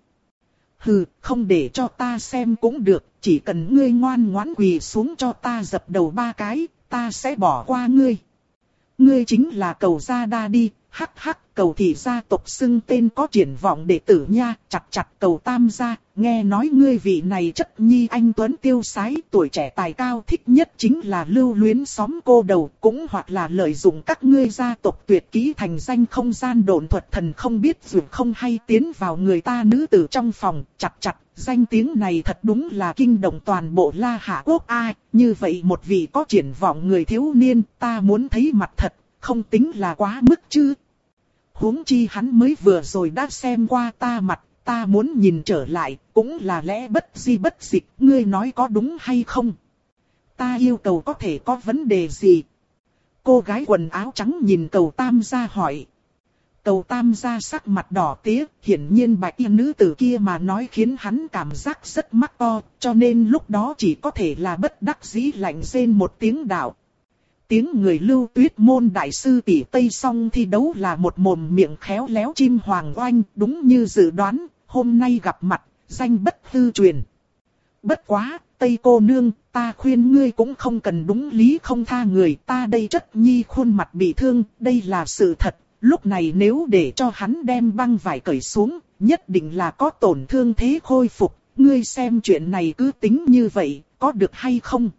Hừ, không để cho ta xem cũng được, chỉ cần ngươi ngoan ngoãn quỳ xuống cho ta dập đầu ba cái, ta sẽ bỏ qua ngươi. Ngươi chính là Cầu gia đa đi, hắc hắc, Cầu thị gia tộc xưng tên có triển vọng đệ tử nha, chặt chặt Cầu Tam gia, nghe nói ngươi vị này chất nhi anh tuấn tiêu sái, tuổi trẻ tài cao, thích nhất chính là lưu luyến xóm cô đầu, cũng hoặc là lợi dụng các ngươi gia tộc tuyệt kỹ thành danh không gian độn thuật thần không biết dù không hay tiến vào người ta nữ tử trong phòng, chặt chặt. Danh tiếng này thật đúng là kinh động toàn bộ La Hạ Quốc ai, như vậy một vị có triển vọng người thiếu niên, ta muốn thấy mặt thật, không tính là quá mức chứ. Huống chi hắn mới vừa rồi đã xem qua ta mặt, ta muốn nhìn trở lại, cũng là lẽ bất di bất dịch, ngươi nói có đúng hay không? Ta yêu cầu có thể có vấn đề gì? Cô gái quần áo trắng nhìn Cầu Tam gia hỏi. Cầu Tam gia sắc mặt đỏ tía, hiển nhiên bạch y nữ tử kia mà nói khiến hắn cảm giác rất mắc to, cho nên lúc đó chỉ có thể là bất đắc dĩ lạnh rên một tiếng đạo. Tiếng người Lưu Tuyết môn đại sư tỷ Tây Song thi đấu là một mồm miệng khéo léo chim hoàng oanh, đúng như dự đoán, hôm nay gặp mặt, danh bất hư truyền. Bất quá, Tây cô nương, ta khuyên ngươi cũng không cần đúng lý không tha người, ta đây chất nhi khuôn mặt bị thương, đây là sự thật. Lúc này nếu để cho hắn đem băng vải cởi xuống, nhất định là có tổn thương thế khôi phục. Ngươi xem chuyện này cứ tính như vậy, có được hay không?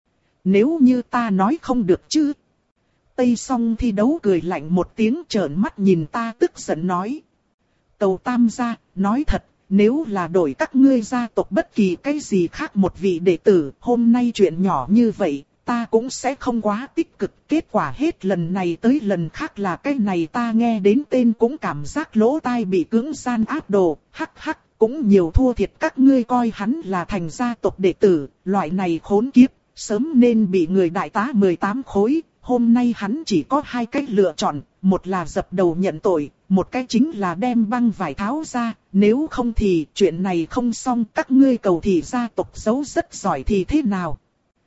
Nếu như ta nói không được chứ? Tây Song thi đấu cười lạnh một tiếng trợn mắt nhìn ta tức giận nói. Cầu Tam gia, nói thật, nếu là đổi các ngươi gia tộc bất kỳ cái gì khác một vị đệ tử, hôm nay chuyện nhỏ như vậy, ta cũng sẽ không quá tích cực. Kết quả hết lần này tới lần khác là cái này ta nghe đến tên cũng cảm giác lỗ tai bị cưỡng gian áp đồ, hắc hắc, cũng nhiều thua thiệt các ngươi coi hắn là thành gia tộc đệ tử, loại này khốn kiếp, sớm nên bị người đại tá mười tám khối, hôm nay hắn chỉ có hai cách lựa chọn, một là dập đầu nhận tội, một cách chính là đem băng vải tháo ra, nếu không thì chuyện này không xong, các ngươi Cầu thị gia tộc giấu rất giỏi thì thế nào?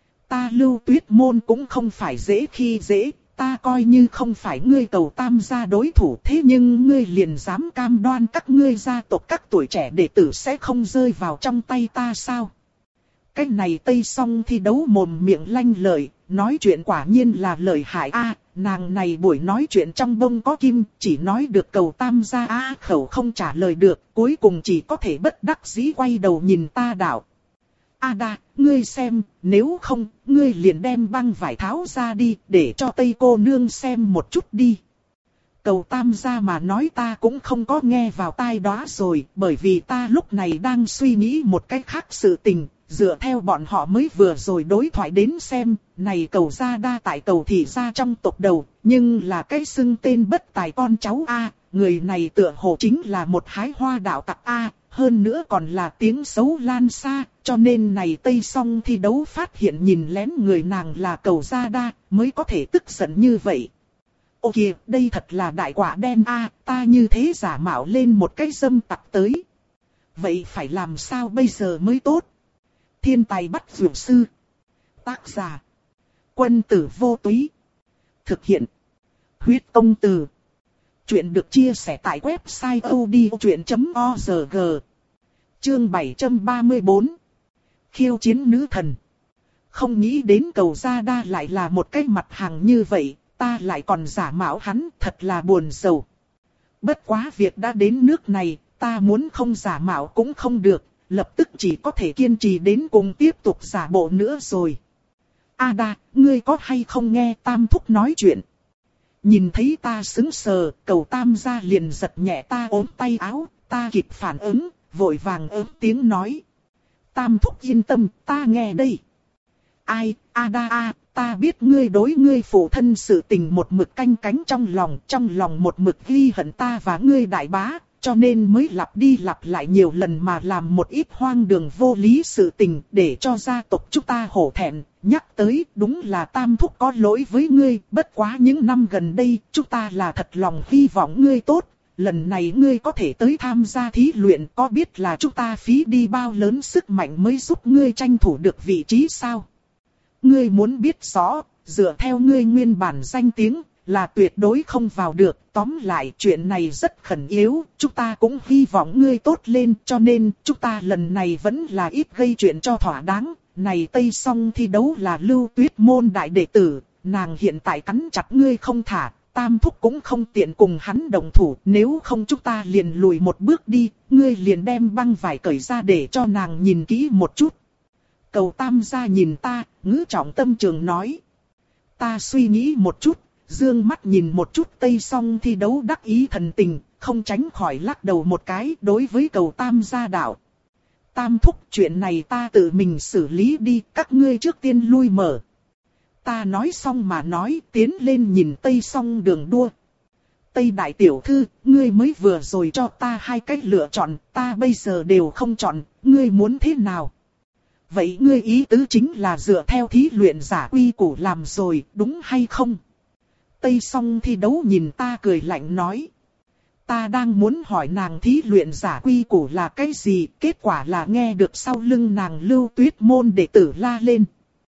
Ta Lưu Tuyết môn cũng không phải dễ khi dễ, ta coi như không phải ngươi Cầu Tam gia đối thủ, thế nhưng ngươi liền dám cam đoan các ngươi gia tộc các tuổi trẻ đệ tử sẽ không rơi vào trong tay ta sao? Cái này Tây Song thi đấu mồm miệng lanh lợi, nói chuyện quả nhiên là lợi hại a. Nàng này buổi nói chuyện trong bông có kim, chỉ nói được Cầu Tam gia a khẩu không trả lời được, cuối cùng chỉ có thể bất đắc dĩ quay đầu nhìn ta đạo. Ada, ngươi xem, nếu không, ngươi liền đem băng vải tháo ra đi, để cho Tây cô nương xem một chút đi. Cầu Tam gia mà nói ta cũng không có nghe vào tai đó rồi, bởi vì ta lúc này đang suy nghĩ một cách khác sự tình, dựa theo bọn họ mới vừa rồi đối thoại đến xem, này Cầu gia đa tại Cầu thị gia trong tộc đầu, nhưng là cái xưng tên bất tài con cháu A, người này tựa hồ chính là một hái hoa đạo tặc A, hơn nữa còn là tiếng xấu lan xa, cho nên này Tây Song thi đấu phát hiện nhìn lén người nàng là Cầu gia đa, mới có thể tức giận như vậy. Ô kìa, đây thật là đại quả đen a, ta như thế giả mạo lên một cái dâm tặc tới. Vậy phải làm sao bây giờ mới tốt? Thiên tài bắt dược sư. Tác giả. Quân tử vô túy. Thực hiện. Huyết công từ. Chuyện được chia sẻ tại website odchuyện chấm org. Chương bảy trăm ba mươi tư. Khiêu chiến nữ thần. Không nghĩ đến Cầu gia đa lại là một cái mặt hàng như vậy. Ta lại còn giả mạo hắn, thật là buồn rầu. Bất quá việc đã đến nước này, ta muốn không giả mạo cũng không được, lập tức chỉ có thể kiên trì đến cùng tiếp tục giả bộ nữa rồi. Ada, ngươi có hay không nghe Tam Thúc nói chuyện? Nhìn thấy ta sững sờ, Cầu Tam gia liền giật nhẹ ta ốm tay áo, ta kịp phản ứng, vội vàng ớm tiếng nói. Tam Thúc yên tâm, ta nghe đây. Ai, Ada a, ta biết ngươi đối ngươi phụ thân sự tình một mực canh cánh trong lòng, trong lòng một mực ghi hận ta và ngươi đại bá, cho nên mới lặp đi lặp lại nhiều lần mà làm một ít hoang đường vô lý sự tình để cho gia tộc chúng ta hổ thẹn. Nhắc tới đúng là Tam Thúc có lỗi với ngươi, bất quá những năm gần đây chúng ta là thật lòng hy vọng ngươi tốt. Lần này ngươi có thể tới tham gia thí luyện, có biết là chúng ta phí đi bao lớn sức mạnh mới giúp ngươi tranh thủ được vị trí sao? Ngươi muốn biết rõ, dựa theo ngươi nguyên bản danh tiếng, là tuyệt đối không vào được. Tóm lại chuyện này rất khẩn yếu, chúng ta cũng hy vọng ngươi tốt lên, cho nên chúng ta lần này vẫn là ít gây chuyện cho thỏa đáng. Này Tây Song thi đấu là Lưu Tuyết môn đại đệ tử, nàng hiện tại cắn chặt ngươi không thả, Tam Thúc cũng không tiện cùng hắn đồng thủ, nếu không chúng ta liền lùi một bước đi, ngươi liền đem băng vải cởi ra để cho nàng nhìn kỹ một chút. Cầu Tam gia nhìn ta, ngữ trọng tâm trường nói. Ta suy nghĩ một chút, dương mắt nhìn một chút Tây Song thi đấu đắc ý thần tình, không tránh khỏi lắc đầu một cái đối với Cầu Tam gia đạo. Tam Thúc, chuyện này ta tự mình xử lý đi, các ngươi trước tiên lui mở. Ta nói xong mà nói, tiến lên nhìn Tây Song đường đua. Tây đại tiểu thư, ngươi mới vừa rồi cho ta hai cách lựa chọn, ta bây giờ đều không chọn, ngươi muốn thế nào? Vậy ngươi ý tứ chính là dựa theo thí luyện giả quy củ làm rồi, đúng hay không? Tây Song thi đấu nhìn ta cười lạnh nói. Ta đang muốn hỏi nàng thí luyện giả quy củ là cái gì, kết quả là nghe được sau lưng nàng Lưu Tuyết môn đệ tử la lên.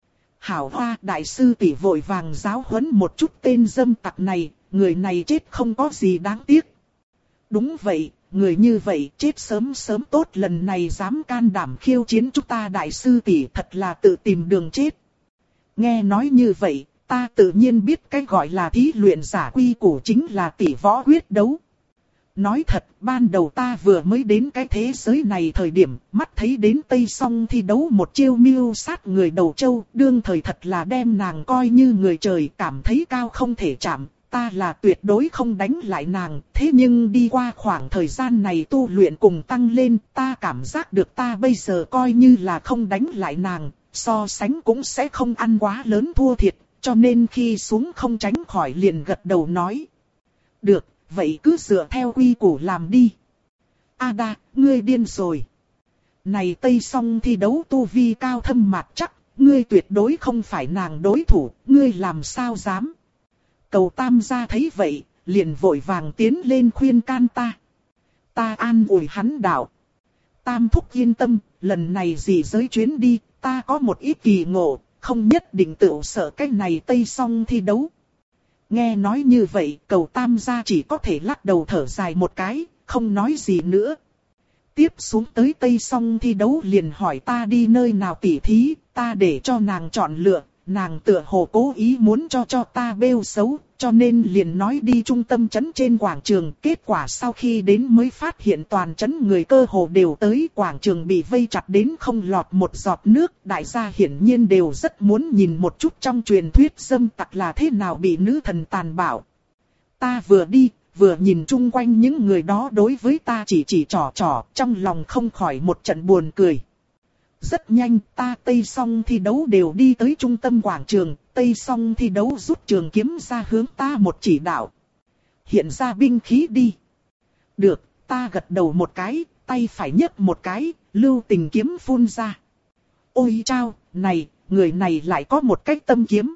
Hảo Hoa đại sư tỷ vội vàng giáo huấn một chút tên dâm tặc này, người này chết không có gì đáng tiếc. Đúng vậy, người như vậy chết sớm sớm tốt, lần này dám can đảm khiêu chiến chúng ta đại sư tỷ thật là tự tìm đường chết. Nghe nói như vậy, ta tự nhiên biết cái gọi là thí luyện giả quy củ chính là tỷ võ quyết đấu. Nói thật, ban đầu ta vừa mới đến cái thế giới này thời điểm, mắt thấy đến Tây Song thi đấu một chiêu mưu sát người đầu châu, đương thời thật là đem nàng coi như người trời, cảm thấy cao không thể chạm, ta là tuyệt đối không đánh lại nàng. Thế nhưng đi qua khoảng thời gian này tu luyện cùng tăng lên, ta cảm giác được ta bây giờ coi như là không đánh lại nàng, so sánh cũng sẽ không ăn quá lớn thua thiệt, cho nên khi xuống không tránh khỏi liền gật đầu nói. Được. Vậy cứ dựa theo quy củ làm đi. Ada, ngươi điên rồi. Này Tây Song thi đấu tu vi cao thâm mạt chắc, ngươi tuyệt đối không phải nàng đối thủ, ngươi làm sao dám. Cầu Tam gia thấy vậy, liền vội vàng tiến lên khuyên can ta. Ta an ủi hắn đạo. Tam Thúc yên tâm, lần này gì giới chuyến đi, ta có một ít kỳ ngộ, không nhất định tự sợ cái này Tây Song thi đấu. Nghe nói như vậy, Cầu Tam gia chỉ có thể lắc đầu thở dài một cái, không nói gì nữa. Tiếp xuống tới Tây Song thi đấu liền hỏi ta đi nơi nào tỉ thí, ta để cho nàng chọn lựa, nàng tựa hồ cố ý muốn cho cho ta bêu xấu, cho nên liền nói đi trung tâm trấn trên quảng trường. Kết quả sau khi đến mới phát hiện toàn trấn người cơ hồ đều tới, quảng trường bị vây chặt đến không lọt một giọt nước. Đại gia hiển nhiên đều rất muốn nhìn một chút trong truyền thuyết dâm tặc là thế nào bị nữ thần tàn bạo. Ta vừa đi, vừa nhìn chung quanh những người đó đối với ta chỉ chỉ trò trò, trong lòng không khỏi một trận buồn cười. Rất nhanh, ta Tây Song thi đấu đều đi tới trung tâm quảng trường, Tây Song thi đấu rút trường kiếm ra hướng ta một chỉ đạo. Hiện ra binh khí đi. Được, ta gật đầu một cái, tay phải nhấc một cái, lưu tình kiếm phun ra. Ôi chao, này, người này lại có một cái tâm kiếm.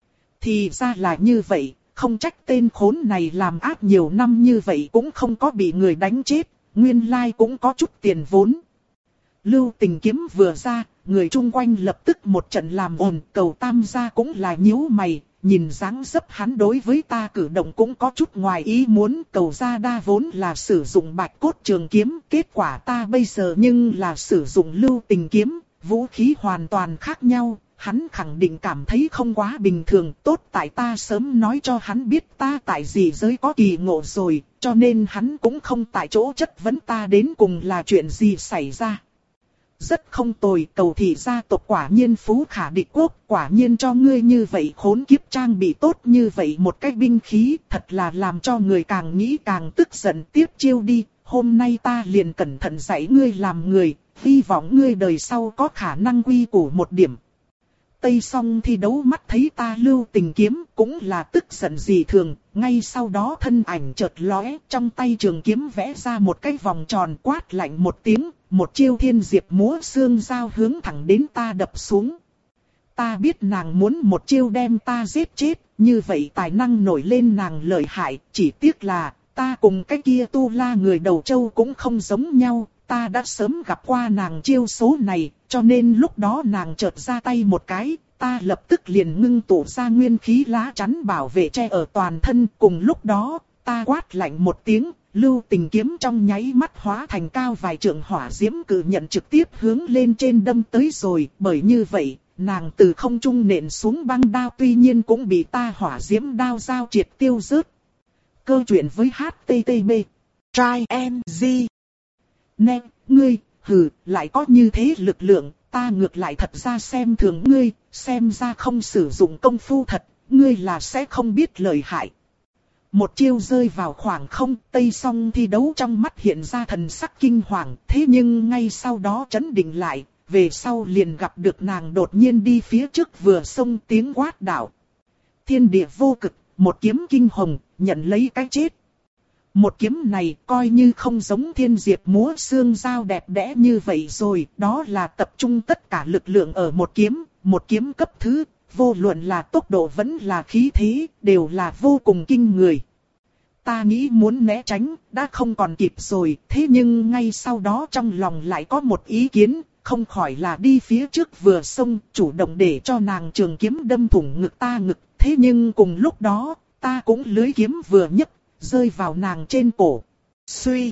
Thì ra là như vậy, không trách tên khốn này làm ác nhiều năm như vậy cũng không có bị người đánh chết, nguyên lai cũng có chút tiền vốn. Lưu tình kiếm vừa ra, người chung quanh lập tức một trận làm ồn, Cầu Tam gia cũng là nhíu mày, nhìn dáng dấp hắn đối với ta cử động cũng có chút ngoài ý muốn. Cầu gia đa vốn là sử dụng bạch cốt trường kiếm, kết quả ta bây giờ nhưng là sử dụng lưu tình kiếm, vũ khí hoàn toàn khác nhau. Hắn khẳng định cảm thấy không quá bình thường, tốt tại ta sớm nói cho hắn biết ta tại gì giới có kỳ ngộ rồi, cho nên hắn cũng không tại chỗ chất vấn ta đến cùng là chuyện gì xảy ra. Rất không tồi, Cầu thị gia tộc quả nhiên phú khả địch quốc, quả nhiên cho ngươi như vậy khốn kiếp trang bị tốt như vậy một cái binh khí, thật là làm cho người càng nghĩ càng tức giận. Tiếp chiêu đi, hôm nay ta liền cẩn thận dạy ngươi làm người, hy vọng ngươi đời sau có khả năng quy củ một điểm. Tây Song thi đấu mắt thấy ta lưu tình kiếm cũng là tức giận dị thường, ngay sau đó thân ảnh chợt lóe, trong tay trường kiếm vẽ ra một cái vòng tròn, quát lạnh một tiếng, một chiêu thiên diệp múa xương dao hướng thẳng đến ta đập xuống. Ta biết nàng muốn một chiêu đem ta giết chết, như vậy tài năng nổi lên nàng lợi hại, chỉ tiếc là ta cùng cái kia tu la người đầu trâu cũng không giống nhau. Ta đã sớm gặp qua nàng chiêu số này, cho nên lúc đó nàng chợt ra tay một cái, ta lập tức liền ngưng tụ ra nguyên khí lá chắn bảo vệ che ở toàn thân. Cùng lúc đó, ta quát lạnh một tiếng, lưu tình kiếm trong nháy mắt hóa thành cao vài trượng hỏa diễm cự nhận trực tiếp hướng lên trên đâm tới rồi. Bởi như vậy, nàng từ không trung nện xuống băng đao tuy nhiên cũng bị ta hỏa diễm đao dao triệt tiêu rớt. Câu chuyện với hát tê tê bê Try and Z. Nè, ngươi, hừ, lại có như thế lực lượng, ta ngược lại thật ra xem thường ngươi, xem ra không sử dụng công phu thật, ngươi là sẽ không biết lợi hại. Một chiêu rơi vào khoảng không, Tây Song thi đấu trong mắt hiện ra thần sắc kinh hoàng, thế nhưng ngay sau đó trấn định lại, về sau liền gặp được nàng đột nhiên đi phía trước vừa xông tiếng quát đạo. Thiên địa vô cực, một kiếm kinh hồng, nhận lấy cái chết. Một kiếm này coi như không giống thiên diệp múa xương dao đẹp đẽ như vậy rồi, đó là tập trung tất cả lực lượng ở một kiếm, một kiếm cấp thứ, vô luận là tốc độ vẫn là khí thế, đều là vô cùng kinh người. Ta nghĩ muốn né tránh, đã không còn kịp rồi, thế nhưng ngay sau đó trong lòng lại có một ý kiến, không khỏi là đi phía trước vừa xông, chủ động để cho nàng trường kiếm đâm thủng ngực ta ngực, thế nhưng cùng lúc đó, ta cũng lưới kiếm vừa nhấc, rơi vào nàng trên cổ. Suy.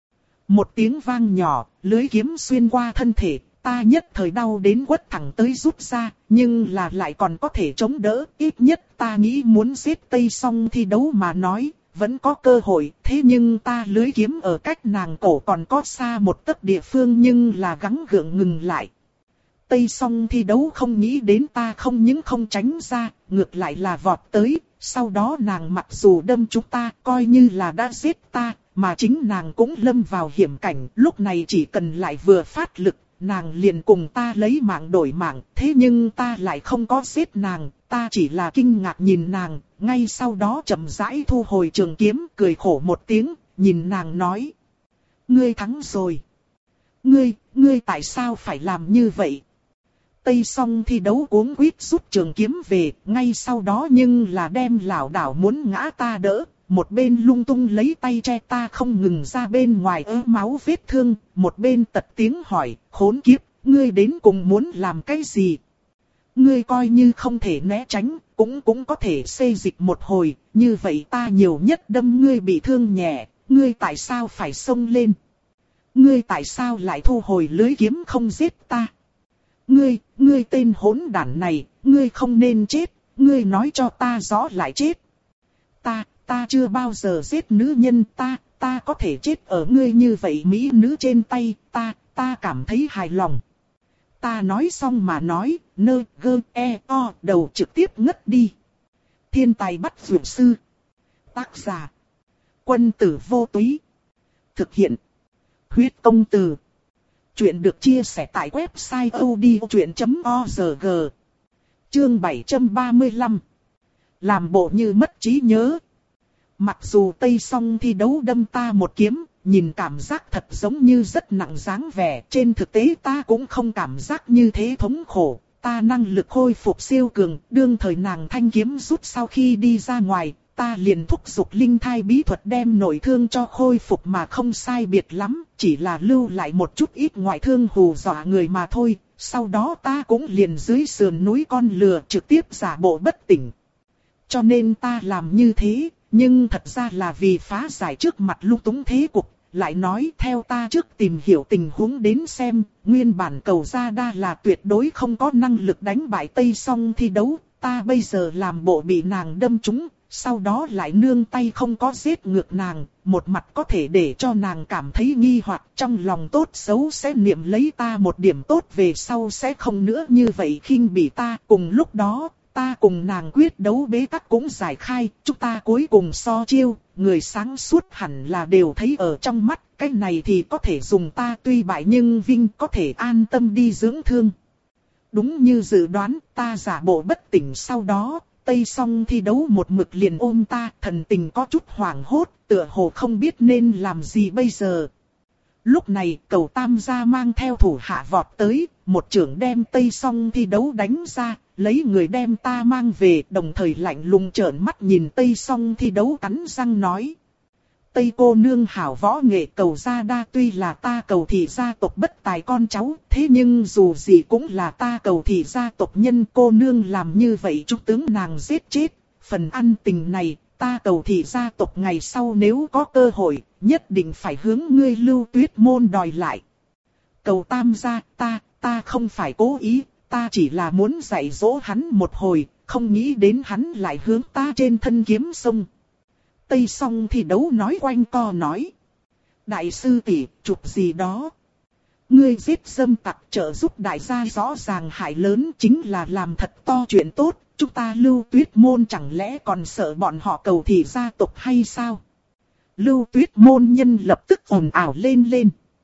Một tiếng vang nhỏ, lưới kiếm xuyên qua thân thể, ta nhất thời đau đến quất thẳng tới rút ra, nhưng là lại còn có thể chống đỡ, ít nhất ta nghĩ muốn giết Tây Song thi đấu mà nói, vẫn có cơ hội, thế nhưng ta lưới kiếm ở cách nàng cổ còn có xa một tấc địa phương nhưng là gắng gượng ngừng lại. Tây Song thi đấu không nghĩ đến ta không những không tránh ra, ngược lại là vọt tới. Sau đó nàng mặc dù đâm chúng ta, coi như là đã giết ta, mà chính nàng cũng lâm vào hiểm cảnh. Lúc này chỉ cần lại vừa phát lực, nàng liền cùng ta lấy mạng đổi mạng. Thế nhưng ta lại không có giết nàng, ta chỉ là kinh ngạc nhìn nàng. Ngay sau đó chậm rãi thu hồi trường kiếm, cười khổ một tiếng, nhìn nàng nói. Ngươi thắng rồi. Ngươi, ngươi tại sao phải làm như vậy? Tây Song thi đấu cuống quýt rút trường kiếm về, ngay sau đó nhưng là đem lảo đảo muốn ngã ta đỡ, một bên lung tung lấy tay che ta không ngừng ra bên ngoài ớ máu vết thương, một bên tật tiếng hỏi, khốn kiếp, ngươi đến cùng muốn làm cái gì? Ngươi coi như không thể né tránh, cũng cũng có thể xê dịch một hồi, như vậy ta nhiều nhất đâm ngươi bị thương nhẹ, ngươi tại sao phải xông lên? Ngươi tại sao lại thu hồi lưới kiếm không giết ta? Ngươi, ngươi tên hỗn đản này, ngươi không nên chết, ngươi nói cho ta rõ lại chết. ta, ta chưa bao giờ giết nữ nhân, ta, ta có thể chết ở ngươi như vậy mỹ nữ trên tay, ta, ta cảm thấy hài lòng. Ta nói xong mà nói, nơ, gơ, e, o, đầu trực tiếp ngất đi. Thiên tài bắt dược sư. Tác giả. Quân tử vô túy. Thực hiện. Huyết công từ. Chuyện được chia sẻ tại website odchuyện chấm org. Chương bảy trăm ba mươi lăm. Làm bộ như mất trí nhớ. Mặc dù Tây Song thi đấu đâm ta một kiếm, nhìn cảm giác thật giống như rất nặng dáng vẻ. Trên thực tế ta cũng không cảm giác như thế thống khổ. Ta năng lực khôi phục siêu cường, đương thời nàng thanh kiếm rút sau khi đi ra ngoài, ta liền thúc giục linh thai bí thuật đem nội thương cho khôi phục mà không sai biệt lắm, chỉ là lưu lại một chút ít ngoại thương hù dọa người mà thôi. Sau đó ta cũng liền dưới sườn núi con lừa trực tiếp giả bộ bất tỉnh. Cho nên ta làm như thế, nhưng thật ra là vì phá giải trước mặt lung túng thế cục. Lại nói theo ta trước tìm hiểu tình huống đến xem, nguyên bản Cầu Gia Đa là tuyệt đối không có năng lực đánh bại Tây Song thi đấu. Ta bây giờ làm bộ bị nàng đâm trúng, sau đó lại nương tay không có giết ngược nàng. Một mặt có thể để cho nàng cảm thấy nghi hoặc, trong lòng tốt xấu sẽ niệm lấy ta một điểm tốt, về sau sẽ không nữa như vậy khinh bỉ ta. Cùng lúc đó, ta cùng nàng quyết đấu bế tắc cũng giải khai, chúng ta cuối cùng so chiêu, người sáng suốt hẳn là đều thấy ở trong mắt, cái này thì có thể dùng ta tuy bại nhưng vinh, có thể an tâm đi dưỡng thương. Đúng như dự đoán, ta giả bộ bất tỉnh sau đó, Tây Song thi đấu một mực liền ôm ta, thần tình có chút hoảng hốt, tựa hồ không biết nên làm gì bây giờ. Lúc này Cầu Tam gia mang theo thủ hạ vọt tới, một chưởng đem Tây Song thi đấu đánh ra, lấy người đem ta mang về, đồng thời lạnh lùng trợn mắt nhìn Tây Song thi đấu cắn răng nói. Tây cô nương hảo võ nghệ, Cầu Gia Đa tuy là ta Cầu thị gia tộc bất tài con cháu, thế nhưng dù gì cũng là ta Cầu thị gia tộc nhân, cô nương làm như vậy chúng tướng nàng giết chết. Phần ăn tình này, ta Cầu thị gia tộc ngày sau nếu có cơ hội, nhất định phải hướng ngươi Lưu Tuyết môn đòi lại. Cầu Tam gia, ta, ta không phải cố ý, ta chỉ là muốn dạy dỗ hắn một hồi, không nghĩ đến hắn lại hướng ta trên thân kiếm xông. Tây Song thi đấu nói quanh co nói. Đại sư tỷ, chụp gì đó. Ngươi giết dâm tặc trợ giúp đại gia rõ ràng hại lớn, chính là làm thật to chuyện tốt. Chúng ta Lưu Tuyết môn chẳng lẽ còn sợ bọn họ Cầu thị gia tộc hay sao? Lưu Tuyết môn nhân lập tức ồn ào lên lên.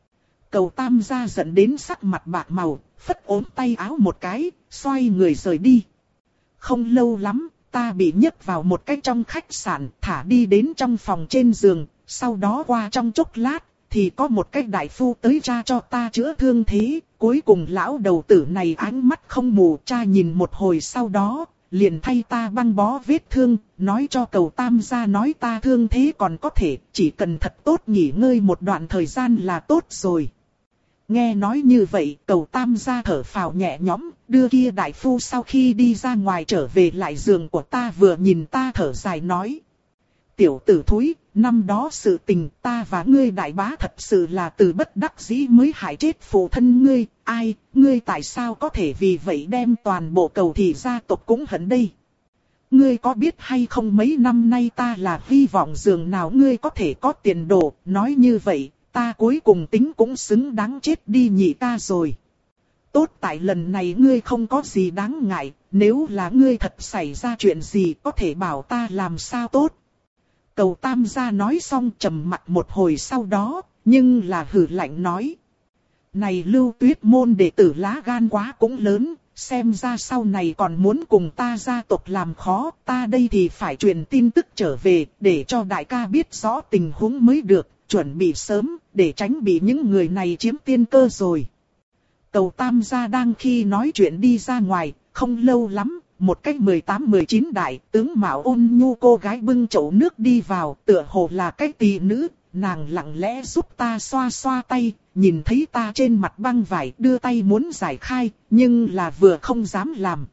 Cầu Tam gia giận đến sắc mặt bạc màu, phất ốm tay áo một cái, xoay người rời đi. Không lâu lắm, ta bị nhấc vào một cái trong khách sạn, thả đi đến trong phòng trên giường, sau đó qua trong chốc lát, thì có một cái đại phu tới tra cho ta chữa thương thế. Cuối cùng lão đầu tử này ánh mắt không mù, tra nhìn một hồi sau đó, liền thay ta băng bó vết thương, nói cho Cầu Tam gia nói ta thương thế còn có thể, chỉ cần thật tốt nghỉ ngơi một đoạn thời gian là tốt rồi. Nghe nói như vậy, Cầu Tam gia thở phào nhẹ nhõm, đưa kia đại phu sau khi đi ra ngoài trở về lại giường của ta, vừa nhìn ta thở dài nói. Tiểu tử thúi, năm đó sự tình ta và ngươi đại bá thật sự là từ bất đắc dĩ mới hại chết phụ thân ngươi. Ai, ngươi tại sao có thể vì vậy đem toàn bộ Cầu thị gia tộc cũng hận đây? Ngươi có biết hay không, mấy năm nay ta là hy vọng dường nào ngươi có thể có tiền đồ, nói như vậy. Ta cuối cùng tính cũng xứng đáng chết đi nhị ca rồi. Tốt tại lần này ngươi không có gì đáng ngại, nếu là ngươi thật xảy ra chuyện gì có thể bảo ta làm sao tốt. Cầu Tam gia nói xong trầm mặt một hồi sau đó, nhưng là hừ lạnh nói. Này Lưu Tuyết môn đệ tử lá gan quá cũng lớn, xem ra sau này còn muốn cùng ta gia tộc làm khó, ta đây thì phải truyền tin tức trở về, để cho đại ca biết rõ tình huống mới được. Chuẩn bị sớm, để tránh bị những người này chiếm tiên cơ rồi. Cầu Tam gia đang khi nói chuyện đi ra ngoài, không lâu lắm, một cách mười tám mười chín đại tướng mạo ôn nhu cô gái bưng chậu nước đi vào, tựa hồ là cái tỳ nữ, nàng lặng lẽ giúp ta xoa xoa tay, nhìn thấy ta trên mặt băng vải đưa tay muốn giải khai, nhưng là vừa không dám làm.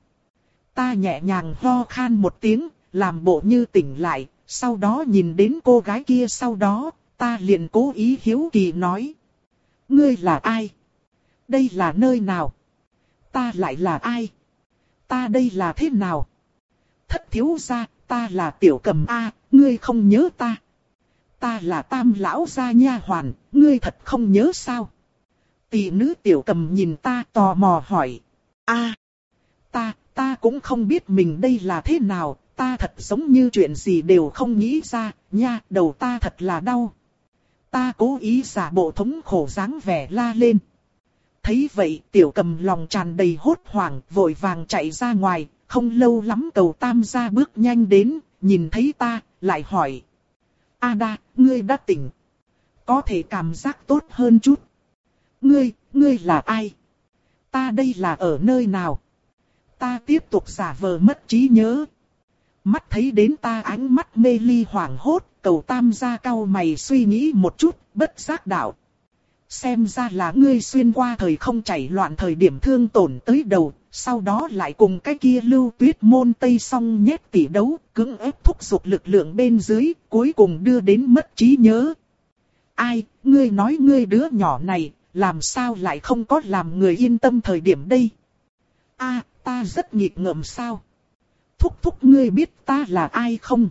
Ta nhẹ nhàng ho khan một tiếng, làm bộ như tỉnh lại, sau đó nhìn đến cô gái kia sau đó. Ta liền cố ý hiếu kỳ nói. Ngươi là ai? Đây là nơi nào? Ta lại là ai? Ta đây là thế nào? Thất thiếu gia, ta là Tiểu Cầm a, ngươi không nhớ ta. Ta là Tam lão gia nha hoàn, ngươi thật không nhớ sao? Tỷ nữ Tiểu Cầm nhìn ta tò mò hỏi. A, ta, ta cũng không biết mình đây là thế nào, ta thật giống như chuyện gì đều không nghĩ ra, nha, đầu ta thật là đau. Ta cố ý giả bộ thống khổ dáng vẻ la lên. Thấy vậy Tiểu Cầm lòng tràn đầy hốt hoảng, vội vàng chạy ra ngoài, không lâu lắm Cầu Tam gia bước nhanh đến, nhìn thấy ta, lại hỏi. Ada, ngươi đã tỉnh. Có thể cảm giác tốt hơn chút. Ngươi, ngươi là ai? Ta đây là ở nơi nào? Ta tiếp tục giả vờ mất trí nhớ. Mắt thấy đến ta ánh mắt mê ly hoảng hốt, Cầu Tam gia cau mày suy nghĩ một chút, bất giác đạo. Xem ra là ngươi xuyên qua thời không chảy loạn thời điểm thương tổn tới đầu, sau đó lại cùng cái kia Lưu Tuyết môn Tây Song nhét tỷ đấu, cưỡng ép thúc giục lực lượng bên dưới, cuối cùng đưa đến mất trí nhớ. Ai, ngươi nói ngươi đứa nhỏ này, làm sao lại không có làm người yên tâm thời điểm đây? A, ta rất nghịch ngợm sao? Thúc thúc ngươi biết ta là ai không?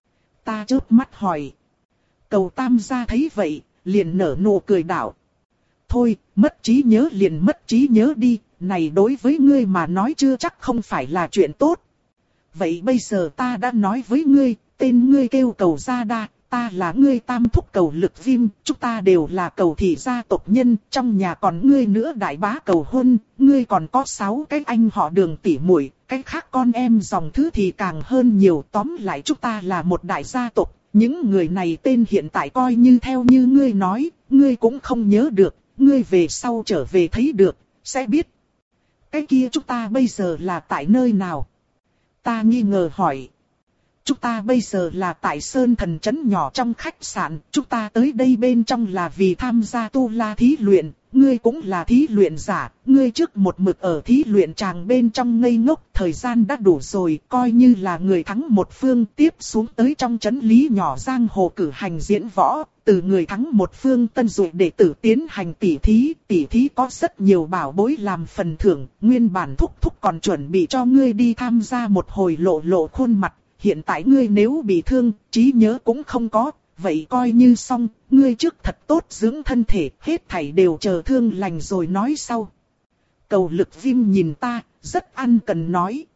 Ta chớp mắt hỏi. Cầu Tam gia thấy vậy, liền nở nụ cười đạo. Thôi, mất trí nhớ liền mất trí nhớ đi, này đối với ngươi mà nói chưa chắc không phải là chuyện tốt. Vậy bây giờ ta đã nói với ngươi, tên ngươi kêu Cầu Gia Đa, ta là ngươi tam thúc Cầu Lực Viêm, chúng ta đều là Cầu thị gia tộc nhân, trong nhà còn ngươi nữa đại bá Cầu Huân, ngươi còn có sáu cái anh họ Đường tỷ muội, cái khác con em dòng thứ thì càng hơn nhiều, tóm lại chúng ta là một đại gia tộc, những người này tên hiện tại coi như theo như ngươi nói, ngươi cũng không nhớ được, ngươi về sau trở về thấy được, sẽ biết. Cái kia chúng ta bây giờ là tại nơi nào? Ta nghi ngờ hỏi. Chúng ta bây giờ là tại Sơn Thần Trấn nhỏ trong khách sạn, chúng ta tới đây bên trong là vì tham gia tu la thí luyện, ngươi cũng là thí luyện giả, ngươi trước một mực ở thí luyện tràng bên trong ngây ngốc, thời gian đã đủ rồi, coi như là người thắng một phương, tiếp xuống tới trong trấn lý nhỏ giang hồ cử hành diễn võ, từ người thắng một phương tân dụ đệ tử tiến hành tỉ thí, tỉ thí có rất nhiều bảo bối làm phần thưởng, nguyên bản thúc thúc còn chuẩn bị cho ngươi đi tham gia một hồi lộ lộ khuôn mặt. Hiện tại ngươi nếu bị thương, trí nhớ cũng không có, vậy coi như xong, ngươi trước thật tốt dưỡng thân thể, hết thảy đều chờ thương lành rồi nói sau. Cầu Lực Viêm nhìn ta, rất ăn cần nói.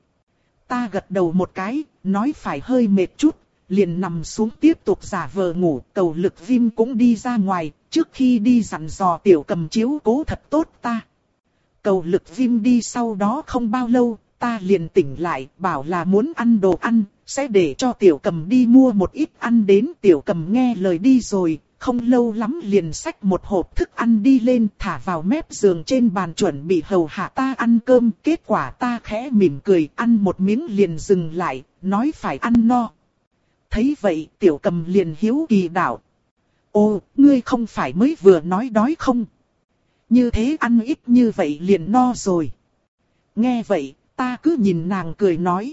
Ta gật đầu một cái, nói phải hơi mệt chút, liền nằm xuống tiếp tục giả vờ ngủ. Cầu Lực Viêm cũng đi ra ngoài, trước khi đi dặn dò Tiểu Cầm chiếu cố thật tốt ta. Cầu Lực Viêm đi sau đó không bao lâu, ta liền tỉnh lại, bảo là muốn ăn đồ ăn, sẽ để cho Tiểu Cầm đi mua một ít ăn đến. Tiểu Cầm nghe lời đi rồi, không lâu lắm liền xách một hộp thức ăn đi lên, thả vào mép giường trên bàn chuẩn bị hầu hạ ta ăn cơm. Kết quả ta khẽ mỉm cười, ăn một miếng liền dừng lại, nói phải ăn no. Thấy vậy Tiểu Cầm liền hiếu kỳ đạo. Ô, ngươi không phải mới vừa nói đói không? Như thế ăn ít như vậy liền no rồi. Nghe vậy, ta cứ nhìn nàng cười nói.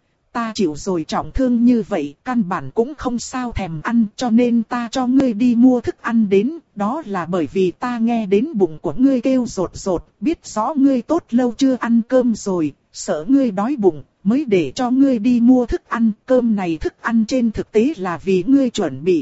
Ta chịu rồi trọng thương như vậy, căn bản cũng không sao thèm ăn, cho nên ta cho ngươi đi mua thức ăn đến, đó là bởi vì ta nghe đến bụng của ngươi kêu rột rột, biết rõ ngươi tốt lâu chưa ăn cơm rồi, sợ ngươi đói bụng, mới để cho ngươi đi mua thức ăn, cơm này thức ăn trên thực tế là vì ngươi chuẩn bị.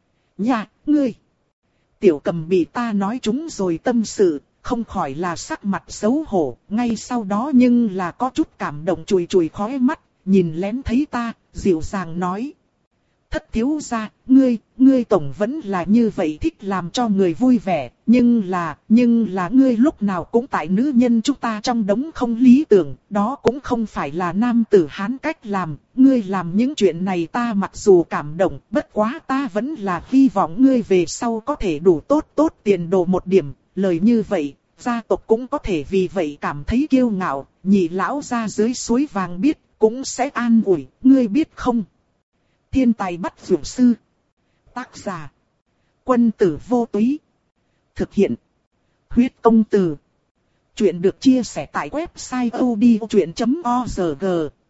Nha, ngươi! Tiểu Cầm bị ta nói trúng rồi tâm sự, không khỏi là sắc mặt xấu hổ, ngay sau đó nhưng là có chút cảm động chùi chùi khóe mắt. Nhìn lén thấy ta, dịu dàng nói. Thất thiếu gia, ngươi, ngươi tổng vẫn là như vậy thích làm cho người vui vẻ, nhưng là, nhưng là ngươi lúc nào cũng tại nữ nhân chúng ta trong đống không lý tưởng, đó cũng không phải là nam tử hán cách làm, ngươi làm những chuyện này ta mặc dù cảm động, bất quá ta vẫn là hy vọng ngươi về sau có thể đủ tốt tốt tiền đồ một điểm, lời như vậy. Gia tộc cũng có thể vì vậy cảm thấy kiêu ngạo, nhị lão ra dưới suối vàng biết, cũng sẽ an ủi, ngươi biết không? Thiên tài bắt dược sư. Tác giả. Quân tử vô túy. Thực hiện. Huyết công từ. Chuyện được chia sẻ tại website odchuyện chấm org.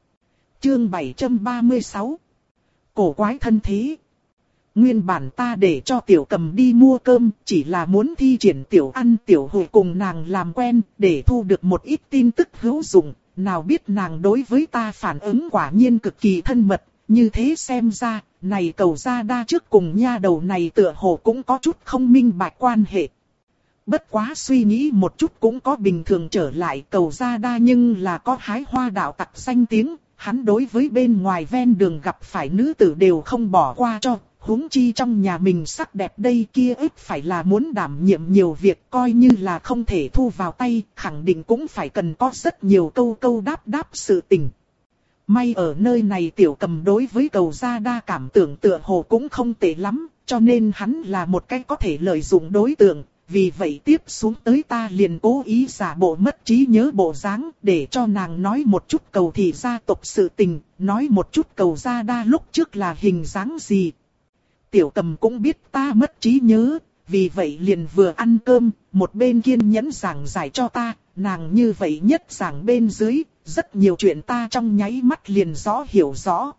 Chương bảy trăm ba mươi sáu. Cổ quái thân thế. Nguyên bản ta để cho Tiểu Cầm đi mua cơm, chỉ là muốn thi triển tiểu ăn tiểu hội cùng nàng làm quen, để thu được một ít tin tức hữu dụng. Nào biết nàng đối với ta phản ứng quả nhiên cực kỳ thân mật, như thế xem ra, này Cầu Gia Đa trước cùng nha đầu này tựa hồ cũng có chút không minh bạch quan hệ. Bất quá suy nghĩ một chút cũng có bình thường trở lại, Cầu Gia Đa nhưng là có hái hoa đạo tặc danh tiếng, hắn đối với bên ngoài ven đường gặp phải nữ tử đều không bỏ qua cho, huống chi trong nhà mình sắc đẹp đây kia ít phải là muốn đảm nhiệm nhiều việc, coi như là không thể thu vào tay, khẳng định cũng phải cần có rất nhiều câu câu đáp đáp sự tình. May ở nơi này Tiểu Cầm đối với Cầu Gia Đa cảm tưởng tựa hồ cũng không tệ lắm, cho nên hắn là một cái có thể lợi dụng đối tượng. Vì vậy tiếp xuống tới ta liền cố ý giả bộ mất trí nhớ bộ dáng để cho nàng nói một chút Cầu thị gia tộc sự tình, nói một chút Cầu Gia Đa lúc trước là hình dáng gì. Tiểu Cầm cũng biết ta mất trí nhớ, vì vậy liền vừa ăn cơm, một bên kiên nhẫn giảng giải cho ta, nàng như vậy nhất giảng bên dưới, rất nhiều chuyện ta trong nháy mắt liền rõ hiểu rõ.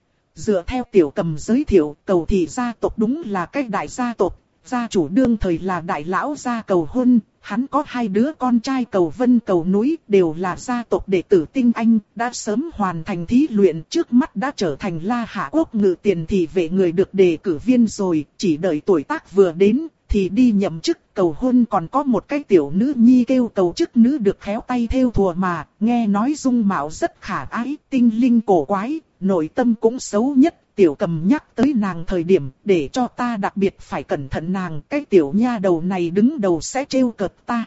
Dựa theo Tiểu Cầm giới thiệu, Cầu thị gia tộc đúng là cái đại gia tộc. Gia chủ đương thời là đại lão gia Cầu Huân, hắn có hai đứa con trai Cầu Vân Cầu Núi đều là gia tộc đệ tử tinh anh, đã sớm hoàn thành thí luyện, trước mắt đã trở thành La Hạ Quốc ngự tiền thị vệ người được đề cử viên rồi, chỉ đợi tuổi tác vừa đến thì đi nhậm chức. Cầu Huân còn có một cái tiểu nữ nhi kêu Cầu chức nữ được khéo tay thêu thùa mà, nghe nói dung mạo rất khả ái, tinh linh cổ quái, nội tâm cũng xấu nhất. Tiểu Cầm nhắc tới nàng thời điểm để cho ta đặc biệt phải cẩn thận nàng, cái tiểu nha đầu này đứng đầu sẽ trêu cợt ta.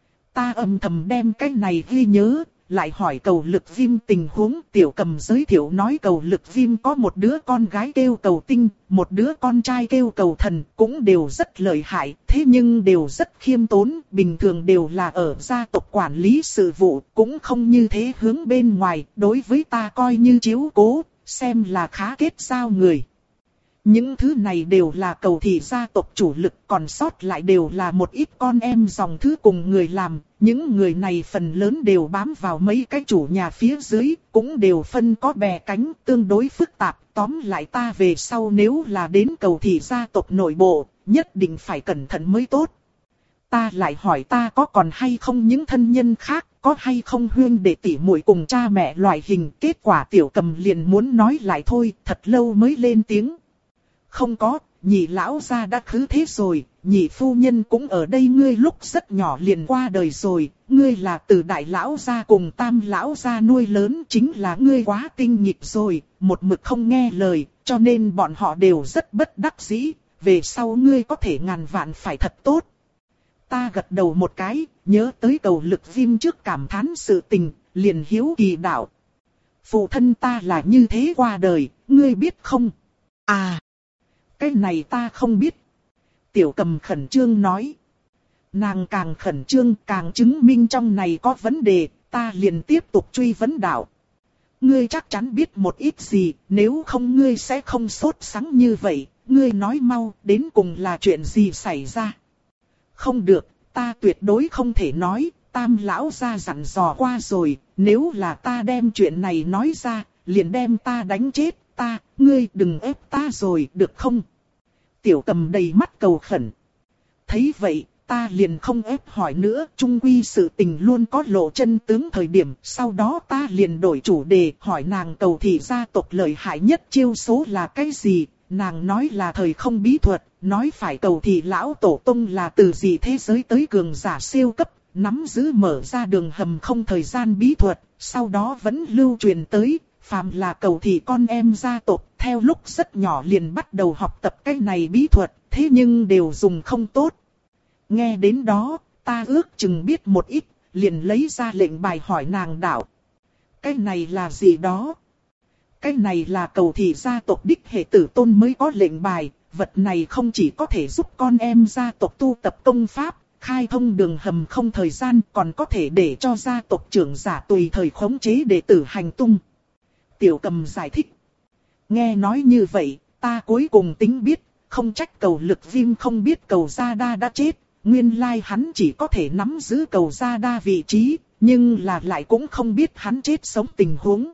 Ta âm thầm đem cái này ghi nhớ, lại hỏi Cầu Lực Viêm tình huống. Tiểu Cầm giới thiệu nói Cầu Lực Viêm có một đứa con gái kêu Cầu Tinh, một đứa con trai kêu Cầu Thần, cũng đều rất lợi hại, thế nhưng đều rất khiêm tốn, bình thường đều là ở gia tộc quản lý sự vụ, cũng không như thế hướng bên ngoài, đối với ta coi như chiếu cố, xem là khá kết giao người. Những thứ này đều là Cầu thị gia tộc chủ lực, còn sót lại đều là một ít con em dòng thứ cùng người làm. Những người này phần lớn đều bám vào mấy cái chủ nhà phía dưới, cũng đều phân có bè cánh, tương đối phức tạp. Tóm lại ta về sau nếu là đến Cầu thị gia tộc nội bộ, nhất định phải cẩn thận mới tốt. Ta lại hỏi ta có còn hay không những thân nhân khác, có hay không huynh đệ tỷ muội cùng cha mẹ loại hình. Kết quả Tiểu Cầm liền muốn nói lại thôi, thật lâu mới lên tiếng. Không có, nhị lão gia đã khứ thế rồi, nhị phu nhân cũng ở đây, ngươi lúc rất nhỏ liền qua đời rồi, ngươi là từ đại lão gia cùng tam lão gia nuôi lớn, chính là ngươi quá tinh nghịch rồi, một mực không nghe lời, cho nên bọn họ đều rất bất đắc dĩ, về sau ngươi có thể ngàn vạn phải thật tốt. Ta gật đầu một cái, nhớ tới Cầu Lực Viêm trước cảm thán sự tình, liền hiếu kỳ đạo. Phụ thân ta là như thế qua đời, ngươi biết không? À, cái này ta không biết. Tiểu Cầm khẩn trương nói. Nàng càng khẩn trương càng chứng minh trong này có vấn đề, ta liền tiếp tục truy vấn đạo. Ngươi chắc chắn biết một ít gì, nếu không ngươi sẽ không sốt sắng như vậy, ngươi nói mau, đến cùng là chuyện gì xảy ra? Không được, ta tuyệt đối không thể nói, tam lão gia dặn dò qua rồi, nếu là ta đem chuyện này nói ra, liền đem ta đánh chết, ta, ngươi đừng ép ta rồi, được không? Tiểu Cầm đầy mắt cầu khẩn. Thấy vậy, ta liền không ép hỏi nữa, chung quy sự tình luôn có lộ chân tướng thời điểm, sau đó ta liền đổi chủ đề, hỏi nàng Cầu thị gia tộc lợi hại nhất chiêu số là cái gì? Nàng nói là thời không bí thuật, nói phải Cầu thị lão tổ tông là từ gì thế giới tới cường giả siêu cấp, nắm giữ mở ra đường hầm không thời gian bí thuật, sau đó vẫn lưu truyền tới, phàm là Cầu thị con em gia tộc, theo lúc rất nhỏ liền bắt đầu học tập cái này bí thuật, thế nhưng đều dùng không tốt. Nghe đến đó, ta ước chừng biết một ít, liền lấy ra lệnh bài hỏi nàng đạo. Cái này là gì đó? Cái này là Cầu thị gia tộc đích hệ tử tôn mới có lệnh bài, vật này không chỉ có thể giúp con em gia tộc tu tập công pháp, khai thông đường hầm không thời gian, còn có thể để cho gia tộc trưởng giả tùy thời khống chế đệ tử hành tung. Tiểu Cầm giải thích. Nghe nói như vậy, ta cuối cùng tính biết, không trách Cầu Lực Viêm không biết Cầu Gia Đa đã chết, nguyên lai hắn chỉ có thể nắm giữ Cầu Gia Đa vị trí, nhưng là lại cũng không biết hắn chết sống tình huống.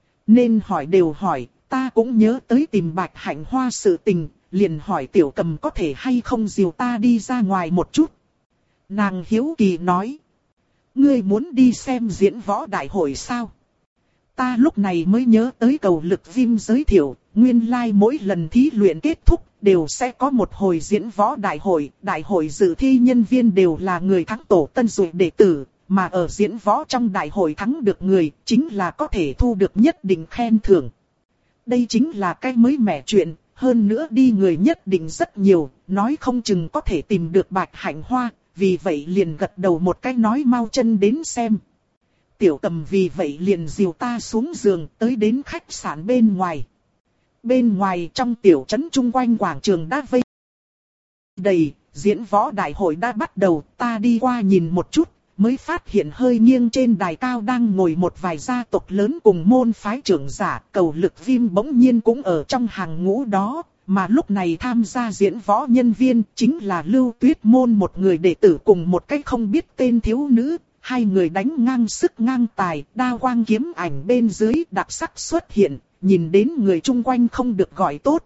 Nên hỏi đều hỏi, ta cũng nhớ tới tìm Bạch Hạnh Hoa sự tình, liền hỏi Tiểu Cầm có thể hay không dìu ta đi ra ngoài một chút. Nàng hiếu kỳ nói. Ngươi muốn đi xem diễn võ đại hội sao? ta lúc này mới nhớ tới cầu lực viêm giới thiệu, nguyên lai like mỗi lần thí luyện kết thúc, đều sẽ có một hồi diễn võ đại hội, đại hội dự thi nhân viên đều là người thắng tổ tân dụ đệ tử, mà ở diễn võ trong đại hội thắng được người, chính là có thể thu được nhất định khen thưởng. Đây chính là cái mới mẻ chuyện, hơn nữa đi người nhất định rất nhiều, nói không chừng có thể tìm được Bạch Hạnh Hoa, vì vậy liền gật đầu một cái nói mau chân đến xem. Tiểu Cầm vì vậy liền dìu ta xuống giường tới đến khách sạn bên ngoài. Bên ngoài trong tiểu trấn chung quanh quảng trường đã vây đầy, diễn võ đại hội đã bắt đầu, ta đi qua nhìn một chút, mới phát hiện hơi nghiêng trên đài cao đang ngồi một vài gia tộc lớn cùng môn phái trưởng giả, cầu lực viêm bỗng nhiên cũng ở trong hàng ngũ đó, mà lúc này tham gia diễn võ nhân viên chính là Lưu Tuyết môn một người đệ tử cùng một cái không biết tên thiếu nữ, hai người đánh ngang sức ngang tài, đao quang kiếm ảnh bên dưới đặc sắc xuất hiện, nhìn đến người chung quanh không được gọi tốt.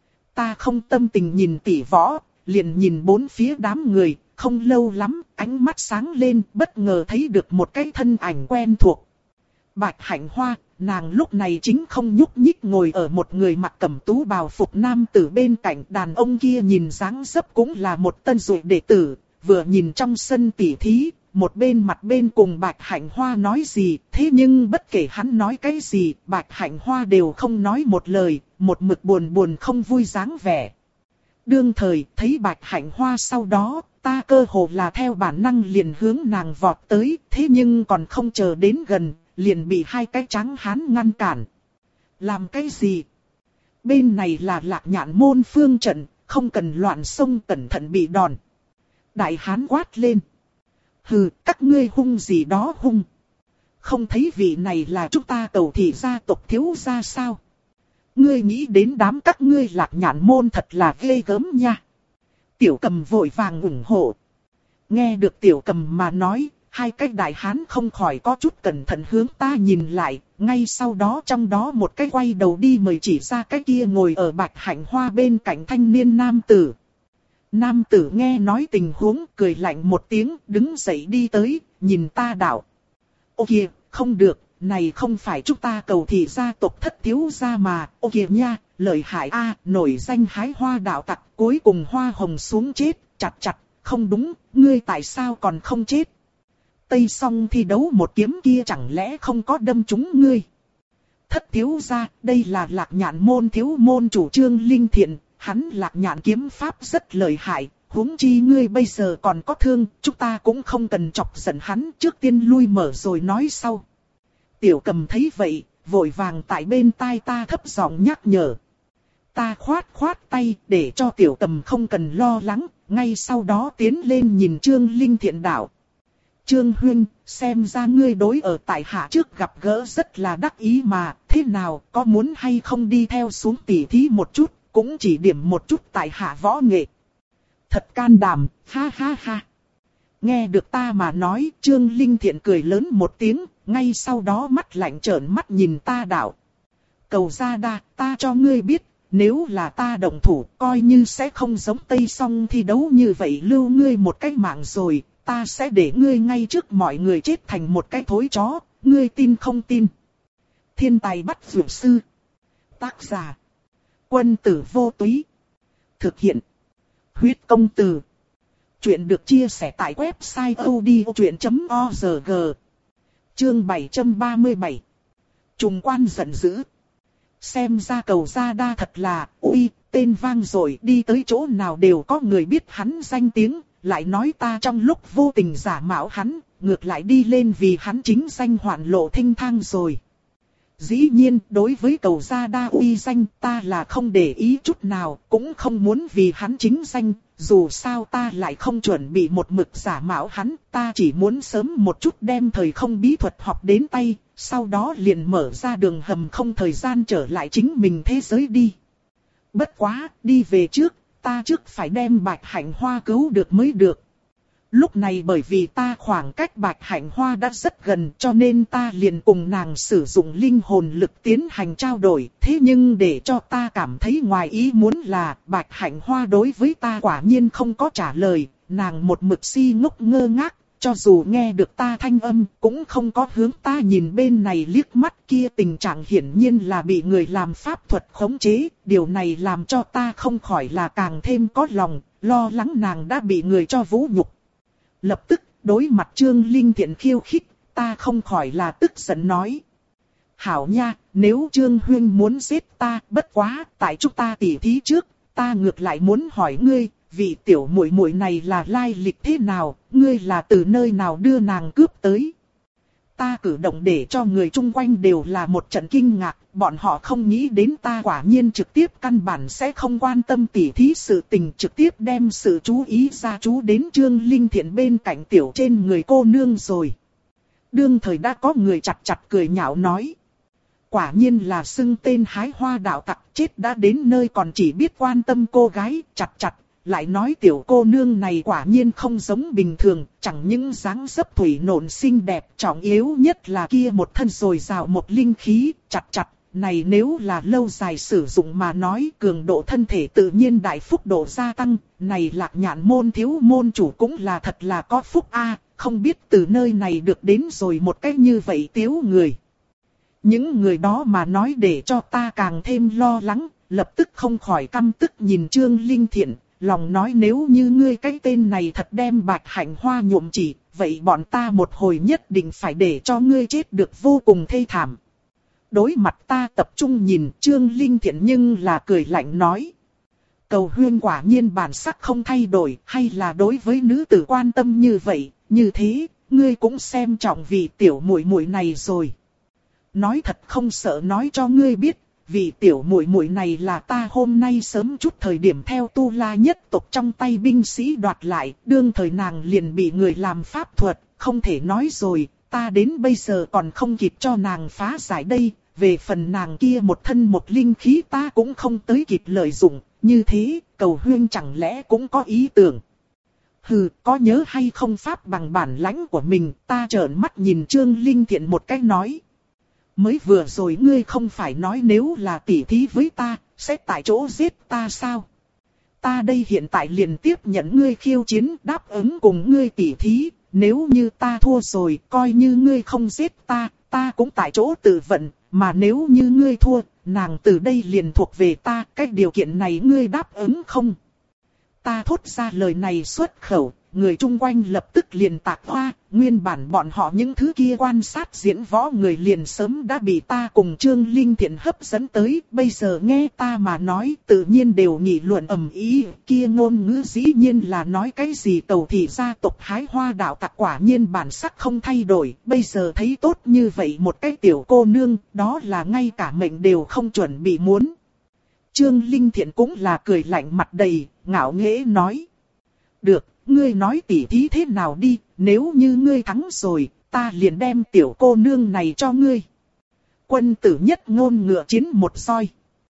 Ta không tâm tình nhìn tỷ võ, liền nhìn bốn phía đám người. Không lâu lắm, ánh mắt sáng lên, bất ngờ thấy được một cái thân ảnh quen thuộc. Bạch Hạnh Hoa, nàng lúc này chính không nhúc nhích ngồi ở một người mặc cẩm tú bào phục nam tử bên cạnh. Đàn ông kia nhìn dáng dấp cũng là một tân dụ đệ tử, vừa nhìn trong sân tỉ thí, một bên mặt bên cùng Bạch Hạnh Hoa nói gì. Thế nhưng bất kể hắn nói cái gì, Bạch Hạnh Hoa đều không nói một lời, một mực buồn buồn không vui dáng vẻ. Đương thời, thấy Bạch Hạnh Hoa sau đó, ta cơ hồ là theo bản năng liền hướng nàng vọt tới, thế nhưng còn không chờ đến gần, liền bị hai cái trắng hán ngăn cản. Làm cái gì? Bên này là Lạc Nhạn môn phương trận, không cần loạn xông cẩn thận bị đòn. Đại hán quát lên. Hừ, các ngươi hung gì đó hung. Không thấy vị này là chúng ta Cầu thị gia tộc thiếu gia sao? Ngươi nghĩ đến đám các ngươi Lạc Nhạn môn thật là ghê gớm nha. Tiểu Cầm vội vàng ủng hộ. Nghe được Tiểu Cầm mà nói, hai cái đại hán không khỏi có chút cẩn thận hướng ta nhìn lại, ngay sau đó trong đó một cái quay đầu đi mời chỉ ra cái kia ngồi ở Bạch Hạnh Hoa bên cạnh thanh niên nam tử. Nam tử nghe nói tình huống, cười lạnh một tiếng, đứng dậy đi tới, nhìn ta đạo. Ô kìa, không được, này không phải chúng ta Cầu thị gia tộc thất thiếu gia mà, ô kìa nha. Lợi hại a, nổi danh hái hoa đạo tặc, cuối cùng hoa hồng xuống chết, chặt chặt, không đúng, ngươi tại sao còn không chết? Tây Song thi đấu một kiếm kia chẳng lẽ không có đâm trúng ngươi? Thất thiếu gia, đây là Lạc Nhạn môn thiếu môn chủ Trương Linh Thiện, hắn Lạc Nhạn kiếm pháp rất lợi hại, huống chi ngươi bây giờ còn có thương, chúng ta cũng không cần chọc giận hắn, trước tiên lui mở rồi nói sau. Tiểu Cầm thấy vậy, vội vàng tại bên tai ta thấp giọng nhắc nhở. Ta khoát khoát tay để cho Tiểu Cầm không cần lo lắng, ngay sau đó tiến lên nhìn Trương Linh Thiện đạo. Trương huynh, xem ra ngươi đối ở tại hạ trước gặp gỡ rất là đắc ý mà, thế nào, có muốn hay không đi theo xuống tỉ thí một chút, cũng chỉ điểm một chút tại hạ võ nghệ. Thật can đảm, ha ha ha. Nghe được ta mà nói, Trương Linh Thiện cười lớn một tiếng, ngay sau đó mắt lạnh trợn mắt nhìn ta đạo. Cầu gia đa, ta cho ngươi biết. Nếu là ta động thủ, coi như sẽ không giống Tây Song thi đấu như vậy lưu ngươi một cái mạng rồi, ta sẽ để ngươi ngay trước mọi người chết thành một cái thối chó, ngươi tin không tin? Thiên tài bắt vượt sư. Tác giả. Quân tử vô túy. Thực hiện. Huyết công từ. Chuyện được chia sẻ tại website odchuyện chấm org. Chương bảy trăm ba mươi bảy. Trùng quan giận dữ. Xem ra Cầu gia đa thật là, ui, tên vang rồi, đi tới chỗ nào đều có người biết hắn danh tiếng, lại nói ta trong lúc vô tình giả mạo hắn, ngược lại đi lên vì hắn chính danh hoạn lộ thênh thang rồi. Dĩ nhiên, đối với Cầu gia đa uy danh, ta là không để ý chút nào, cũng không muốn vì hắn chính danh, dù sao ta lại không chuẩn bị một mực giả mạo hắn, ta chỉ muốn sớm một chút đem thời không bí thuật học đến tay, sau đó liền mở ra đường hầm không thời gian trở lại chính mình thế giới đi. Bất quá, đi về trước, ta trước phải đem Bạch Hạnh Hoa cứu được mới được. Lúc này bởi vì ta khoảng cách Bạch Hạnh Hoa đã rất gần cho nên ta liền cùng nàng sử dụng linh hồn lực tiến hành trao đổi. Thế nhưng để cho ta cảm thấy ngoài ý muốn là Bạch Hạnh Hoa đối với ta quả nhiên không có trả lời. Nàng một mực si ngốc ngơ ngác, cho dù nghe được ta thanh âm, cũng không có hướng ta nhìn bên này liếc mắt kia. Tình trạng hiển nhiên là bị người làm pháp thuật khống chế, điều này làm cho ta không khỏi là càng thêm có lòng, lo lắng nàng đã bị người cho vũ nhục. Lập tức, đối mặt Trương Linh Thiện khiêu khích, ta không khỏi là tức giận nói. Hảo nha, nếu Trương Huyên muốn giết ta, bất quá, tại chúng ta tỉ thí trước, ta ngược lại muốn hỏi ngươi, vị tiểu muội muội này là lai lịch thế nào, ngươi là từ nơi nào đưa nàng cướp tới. Ta cử động để cho người chung quanh đều là một trận kinh ngạc, bọn họ không nghĩ đến ta quả nhiên trực tiếp căn bản sẽ không quan tâm tỉ thí sự tình, trực tiếp đem sự chú ý ra chú đến Trương Linh Thiện bên cạnh tiểu trên người cô nương rồi. Đương thời đã có người chặt chặt cười nhạo nói. Quả nhiên là xưng tên hái hoa đạo tặc, chết đã đến nơi còn chỉ biết quan tâm cô gái, chặt chặt. Lại nói tiểu cô nương này quả nhiên không giống bình thường, chẳng những dáng dấp thủy nộn xinh đẹp, trọng yếu nhất là kia một thân dồi dào một linh khí, chặt chặt. Này nếu là lâu dài sử dụng mà nói, cường độ thân thể tự nhiên đại phúc độ gia tăng. Này Lạc Nhạn môn thiếu môn chủ cũng là thật là có phúc a, không biết từ nơi này được đến rồi một cách như vậy tiếu người. Những người đó mà nói để cho ta càng thêm lo lắng, lập tức không khỏi căm tức nhìn Trương Linh Thiện, lòng nói nếu như ngươi cái tên này thật đem Bạch Hạnh Hoa nhuộm chỉ, vậy bọn ta một hồi nhất định phải để cho ngươi chết được vô cùng thê thảm. Đối mặt ta tập trung nhìn Trương Linh Thiện nhưng là cười lạnh nói. Cầu Huyên quả nhiên bản sắc không thay đổi, hay là đối với nữ tử quan tâm như vậy, như thế, ngươi cũng xem trọng vị tiểu muội muội này rồi. Nói thật không sợ nói cho ngươi biết, vì tiểu muội muội này là ta hôm nay sớm chút thời điểm theo Tu La nhất tộc trong tay binh sĩ đoạt lại, đương thời nàng liền bị người làm pháp thuật, không thể nói rồi, ta đến bây giờ còn không kịp cho nàng phá giải đây, về phần nàng kia một thân một linh khí ta cũng không tới kịp lợi dụng, như thế, Cầu Huyên chẳng lẽ cũng có ý tưởng. Hừ, có nhớ hay không pháp bằng bản lãnh của mình, ta trợn mắt nhìn Trương Linh Thiện một cách nói. Mới vừa rồi ngươi không phải nói nếu là tỉ thí với ta, sẽ tại chỗ giết ta sao? Ta đây hiện tại liền tiếp nhận ngươi khiêu chiến, đáp ứng cùng ngươi tỉ thí, nếu như ta thua rồi, coi như ngươi không giết ta, ta cũng tại chỗ tự vận, mà nếu như ngươi thua, nàng từ đây liền thuộc về ta, cái điều kiện này ngươi đáp ứng không? Ta thốt ra lời này xuất khẩu, người chung quanh lập tức liền tạc hoa, nguyên bản bọn họ những thứ kia quan sát diễn võ người liền sớm đã bị ta cùng Trương Linh Thiện hấp dẫn tới, bây giờ nghe ta mà nói tự nhiên đều nghị luận ầm ĩ, kia ngôn ngữ dĩ nhiên là nói cái gì Tàu Thị gia tộc hái hoa đạo tặc quả nhiên bản sắc không thay đổi, bây giờ thấy tốt như vậy một cái tiểu cô nương, đó là ngay cả mệnh đều không chuẩn bị muốn. Trương Linh Thiện cũng là cười lạnh mặt đầy, ngạo nghễ nói. Được, ngươi nói tỉ thí thế nào đi, nếu như ngươi thắng rồi, ta liền đem tiểu cô nương này cho ngươi. Quân tử nhất ngôn ngựa chiến một roi.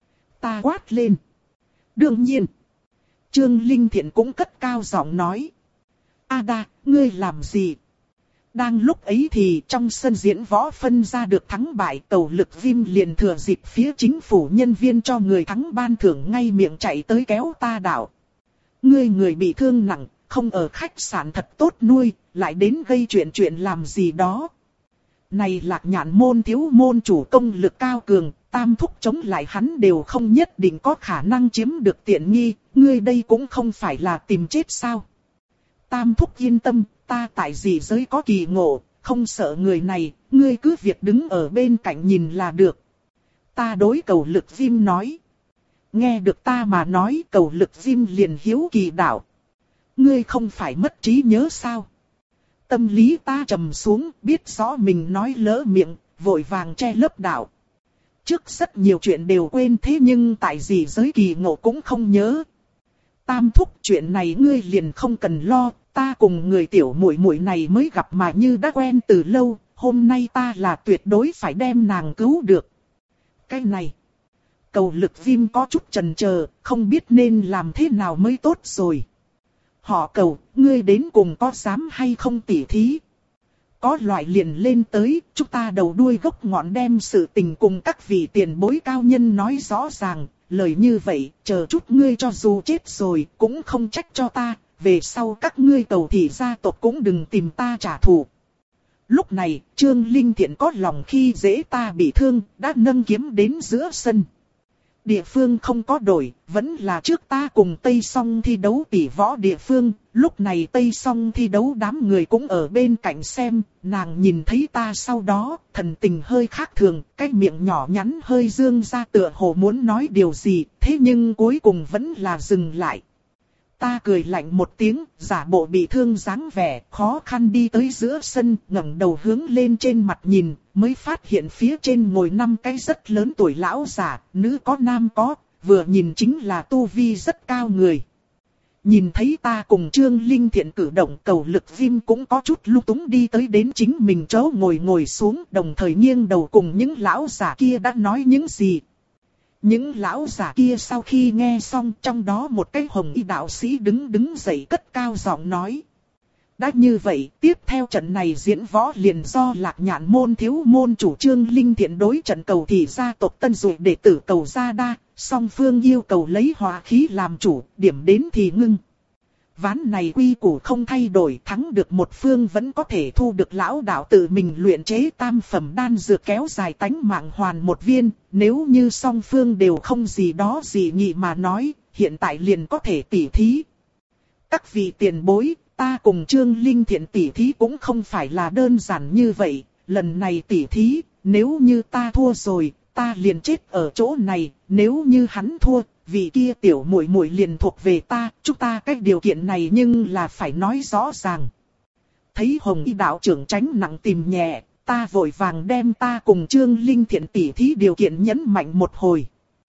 Ta quát lên. Đương nhiên. Trương Linh Thiện cũng cất cao giọng nói. Ada, ngươi làm gì? Đang lúc ấy thì trong sân diễn võ phân ra được thắng bại, Tàu Lực Viêm liền thừa dịp phía chính phủ nhân viên cho người thắng ban thưởng ngay miệng chạy tới kéo ta đạo. Ngươi người bị thương nặng, không ở khách sạn thật tốt nuôi, lại đến gây chuyện chuyện làm gì đó. Này Lạc Nhạn môn thiếu môn chủ công lực cao cường, tam thúc chống lại hắn đều không nhất định có khả năng chiếm được tiện nghi, ngươi đây cũng không phải là tìm chết sao. Tam thúc yên tâm, ta tại gì giới có kỳ ngộ, không sợ người này, ngươi cứ việc đứng ở bên cạnh nhìn là được. Ta đối Cầu Lực Viêm nói. Nghe được ta mà nói, Cầu Lực Viêm liền hiếu kỳ đạo. Ngươi không phải mất trí nhớ sao? Tâm lý ta trầm xuống, biết rõ mình nói lỡ miệng, vội vàng che lấp đạo. Trước rất nhiều chuyện đều quên thế nhưng tại gì giới kỳ ngộ cũng không nhớ. Tam thúc chuyện này ngươi liền không cần lo, ta cùng người tiểu muội muội này mới gặp mà như đã quen từ lâu, hôm nay ta là tuyệt đối phải đem nàng cứu được. Cái này, Cầu Lực Viêm có chút chần chờ, không biết nên làm thế nào mới tốt rồi. Họ Cầu, ngươi đến cùng có dám hay không tỉ thí? Có loại liền lên tới, chúng ta đầu đuôi gốc ngọn đem sự tình cùng các vị tiền bối cao nhân nói rõ ràng. Lời như vậy, chờ chút ngươi cho dù chết rồi, cũng không trách cho ta, về sau các ngươi Cầu Thị gia tộc cũng đừng tìm ta trả thù. Lúc này, Trương Linh Thiện có lòng khi dễ ta bị thương, đã nâng kiếm đến giữa sân. Địa phương không có đổi, vẫn là trước ta cùng Tây Song thi đấu tỷ võ địa phương. Lúc này Tây Song thi đấu đám người cũng ở bên cạnh xem, nàng nhìn thấy ta sau đó, thần tình hơi khác thường, cái miệng nhỏ nhắn hơi dương ra tựa hồ muốn nói điều gì, thế nhưng cuối cùng vẫn là dừng lại. Ta cười lạnh một tiếng, giả bộ bị thương dáng vẻ, khó khăn đi tới giữa sân, ngẩng đầu hướng lên trên mặt nhìn, mới phát hiện phía trên ngồi năm cái rất lớn tuổi lão giả, nữ có nam có, vừa nhìn chính là tu vi rất cao người. Nhìn thấy ta cùng Trương Linh Thiện cử động, Cầu Lực Viêm cũng có chút lung túng đi tới đến chính mình chỗ ngồi ngồi xuống, đồng thời nghiêng đầu cùng những lão giả kia đã nói những gì. Những lão giả kia sau khi nghe xong, trong đó một cái hồng y đạo sĩ đứng đứng dậy cất cao giọng nói. Đã như vậy, tiếp theo trận này diễn võ liền do Lạc Nhạn môn thiếu môn chủ Trương Linh Thiện đối trận Cầu Thị gia tộc tân dụ đệ tử Cầu Gia Đa, song phương yêu cầu lấy hòa khí làm chủ, điểm đến thì ngưng. Ván này quy củ không thay đổi, thắng được một phương vẫn có thể thu được lão đạo tự mình luyện chế tam phẩm đan dược kéo dài tánh mạng hoàn một viên, nếu như song phương đều không gì đó gì nhị mà nói, hiện tại liền có thể tỉ thí. Các vị tiền bối, ta cùng Trương Linh Thiện tỉ thí cũng không phải là đơn giản như vậy, lần này tỉ thí, nếu như ta thua rồi, ta liền chết ở chỗ này, nếu như hắn thua, vị kia tiểu muội muội liền thuộc về ta, chúng ta cái điều kiện này nhưng là phải nói rõ ràng. Thấy Hồng Y đạo trưởng tránh nặng tìm nhẹ, ta vội vàng đem ta cùng Trương Linh Thiện tỉ thí điều kiện nhấn mạnh một hồi.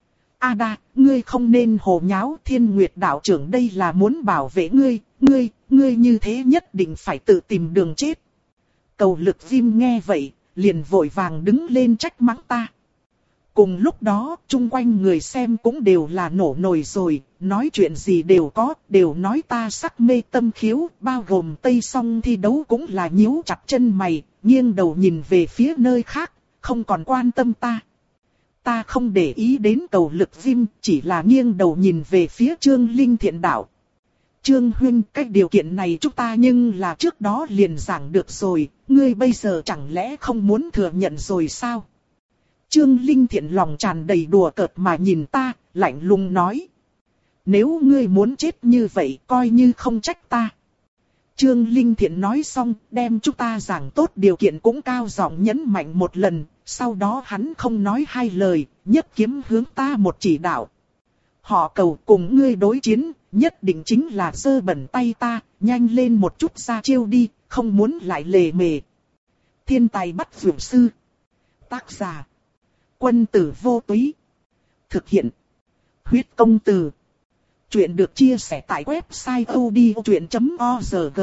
A Đa, ngươi không nên hồ nháo, Thiên Nguyệt đạo trưởng đây là muốn bảo vệ ngươi, ngươi, ngươi như thế nhất định phải tự tìm đường chết. Cầu Lực Viêm nghe vậy, liền vội vàng đứng lên trách mắng ta. Cùng lúc đó, chung quanh người xem cũng đều là nổ nồi rồi, nói chuyện gì đều có, đều nói ta sắc mê tâm khiếu, bao gồm Tây Song thi đấu cũng là nhíu chặt chân mày, nghiêng đầu nhìn về phía nơi khác, không còn quan tâm ta. Ta không để ý đến Cầu Lực Viêm, chỉ là nghiêng đầu nhìn về phía Trương Linh Thiện đạo. Trương huynh, cái điều kiện này chúng ta nhưng là trước đó liền giảng được rồi, ngươi bây giờ chẳng lẽ không muốn thừa nhận rồi sao? Trương Linh Thiện lòng tràn đầy đùa cợt mà nhìn ta, lạnh lùng nói. Nếu ngươi muốn chết như vậy, coi như không trách ta. Trương Linh Thiện nói xong, đem chúng ta giảng tốt điều kiện cũng cao giọng nhấn mạnh một lần, sau đó hắn không nói hai lời, nhấc kiếm hướng ta một chỉ đạo. Họ Cầu cùng ngươi đối chiến, nhất định chính là dơ bẩn tay ta, nhanh lên một chút ra chiêu đi, không muốn lại lề mề. Thiên tài bắt dược sư. Tác giả. Quân tử vô túy. Thực hiện. Huyết công từ. Chuyện được chia sẻ tại website odchuyện chấm org.